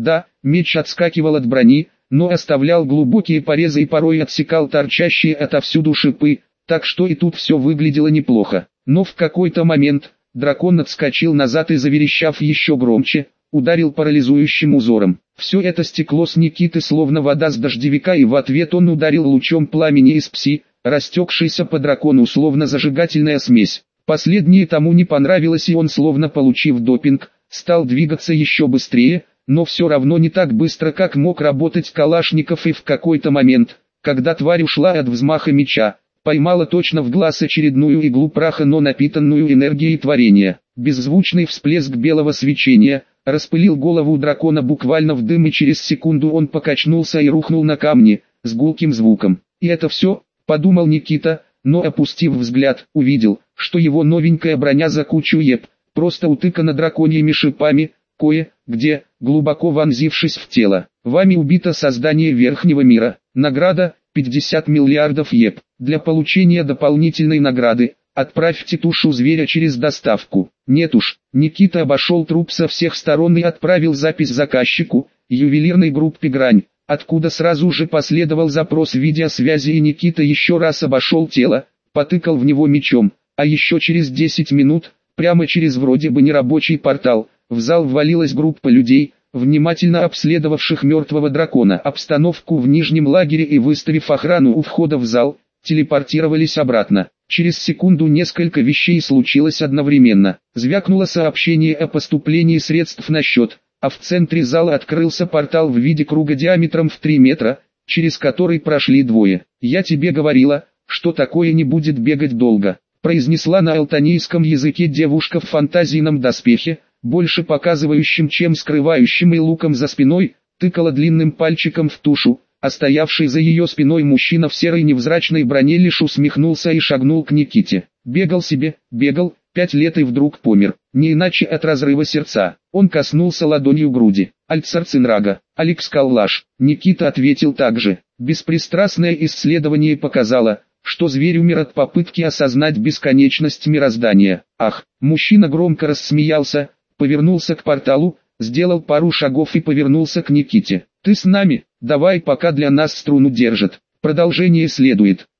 S1: Да, меч отскакивал от брони, но оставлял глубокие порезы и порой отсекал торчащие отовсюду шипы, так что и тут все выглядело неплохо. Но в какой-то момент дракон отскочил назад и, заверещав еще громче, ударил парализующим узором. Все это стекло с Никиты словно вода с дождевика, и в ответ он ударил лучом пламени из пси, растекшейся по дракону словно зажигательная смесь. Последнее тому не понравилось, и он, словно получив допинг, стал двигаться еще быстрее, но все равно не так быстро, как мог работать Калашников, и в какой-то момент, когда тварь ушла от взмаха меча, поймала точно в глаз очередную иглу праха, но напитанную энергией творения. Беззвучный всплеск белого свечения распылил голову дракона буквально в дым, и через секунду он покачнулся и рухнул на камни с гулким звуком. «И это все?» – подумал Никита, но, опустив взгляд, увидел, что его новенькая броня за кучу еп просто утыкана драконьими шипами, кое-где, глубоко вонзившись в тело. «Вами убито создание Верхнего мира. Награда – 50 миллиардов еп. Для получения дополнительной награды отправьте тушу зверя через доставку». Нет уж, Никита обошел труп со всех сторон и отправил запись заказчику, ювелирной группе «Грань», откуда сразу же последовал запрос видеосвязи, и Никита еще раз обошел тело, потыкал в него мечом, а еще через 10 минут, прямо через вроде бы нерабочий портал, в зал ввалилась группа людей, внимательно обследовавших мертвого дракона, обстановку в нижнем лагере и, выставив охрану у входа в зал, телепортировались обратно. Через секунду несколько вещей случилось одновременно. Звякнуло сообщение о поступлении средств на счет, а в центре зала открылся портал в виде круга диаметром в 3 метра, через который прошли двое. «Я тебе говорила, что такое не будет бегать долго», произнесла на алтанийском языке девушка в фантазийном доспехе, больше показывающим, чем скрывающим, и луком за спиной, тыкала длинным пальчиком в тушу, а стоявший за ее спиной мужчина в серой невзрачной броне лишь усмехнулся и шагнул к Никите. Бегал себе, бегал, 5 лет и вдруг помер, не иначе от разрыва сердца. Он коснулся ладонью груди. «Альцар Цинрага, Алекс Каллаш». Никита ответил также. Беспристрастное исследование показало, что зверь умер от попытки осознать бесконечность мироздания. «Ах!» Мужчина громко рассмеялся, повернулся к порталу, сделал пару шагов и повернулся к Никите. «Ты с нами? Давай, пока для нас струну держит. Продолжение следует».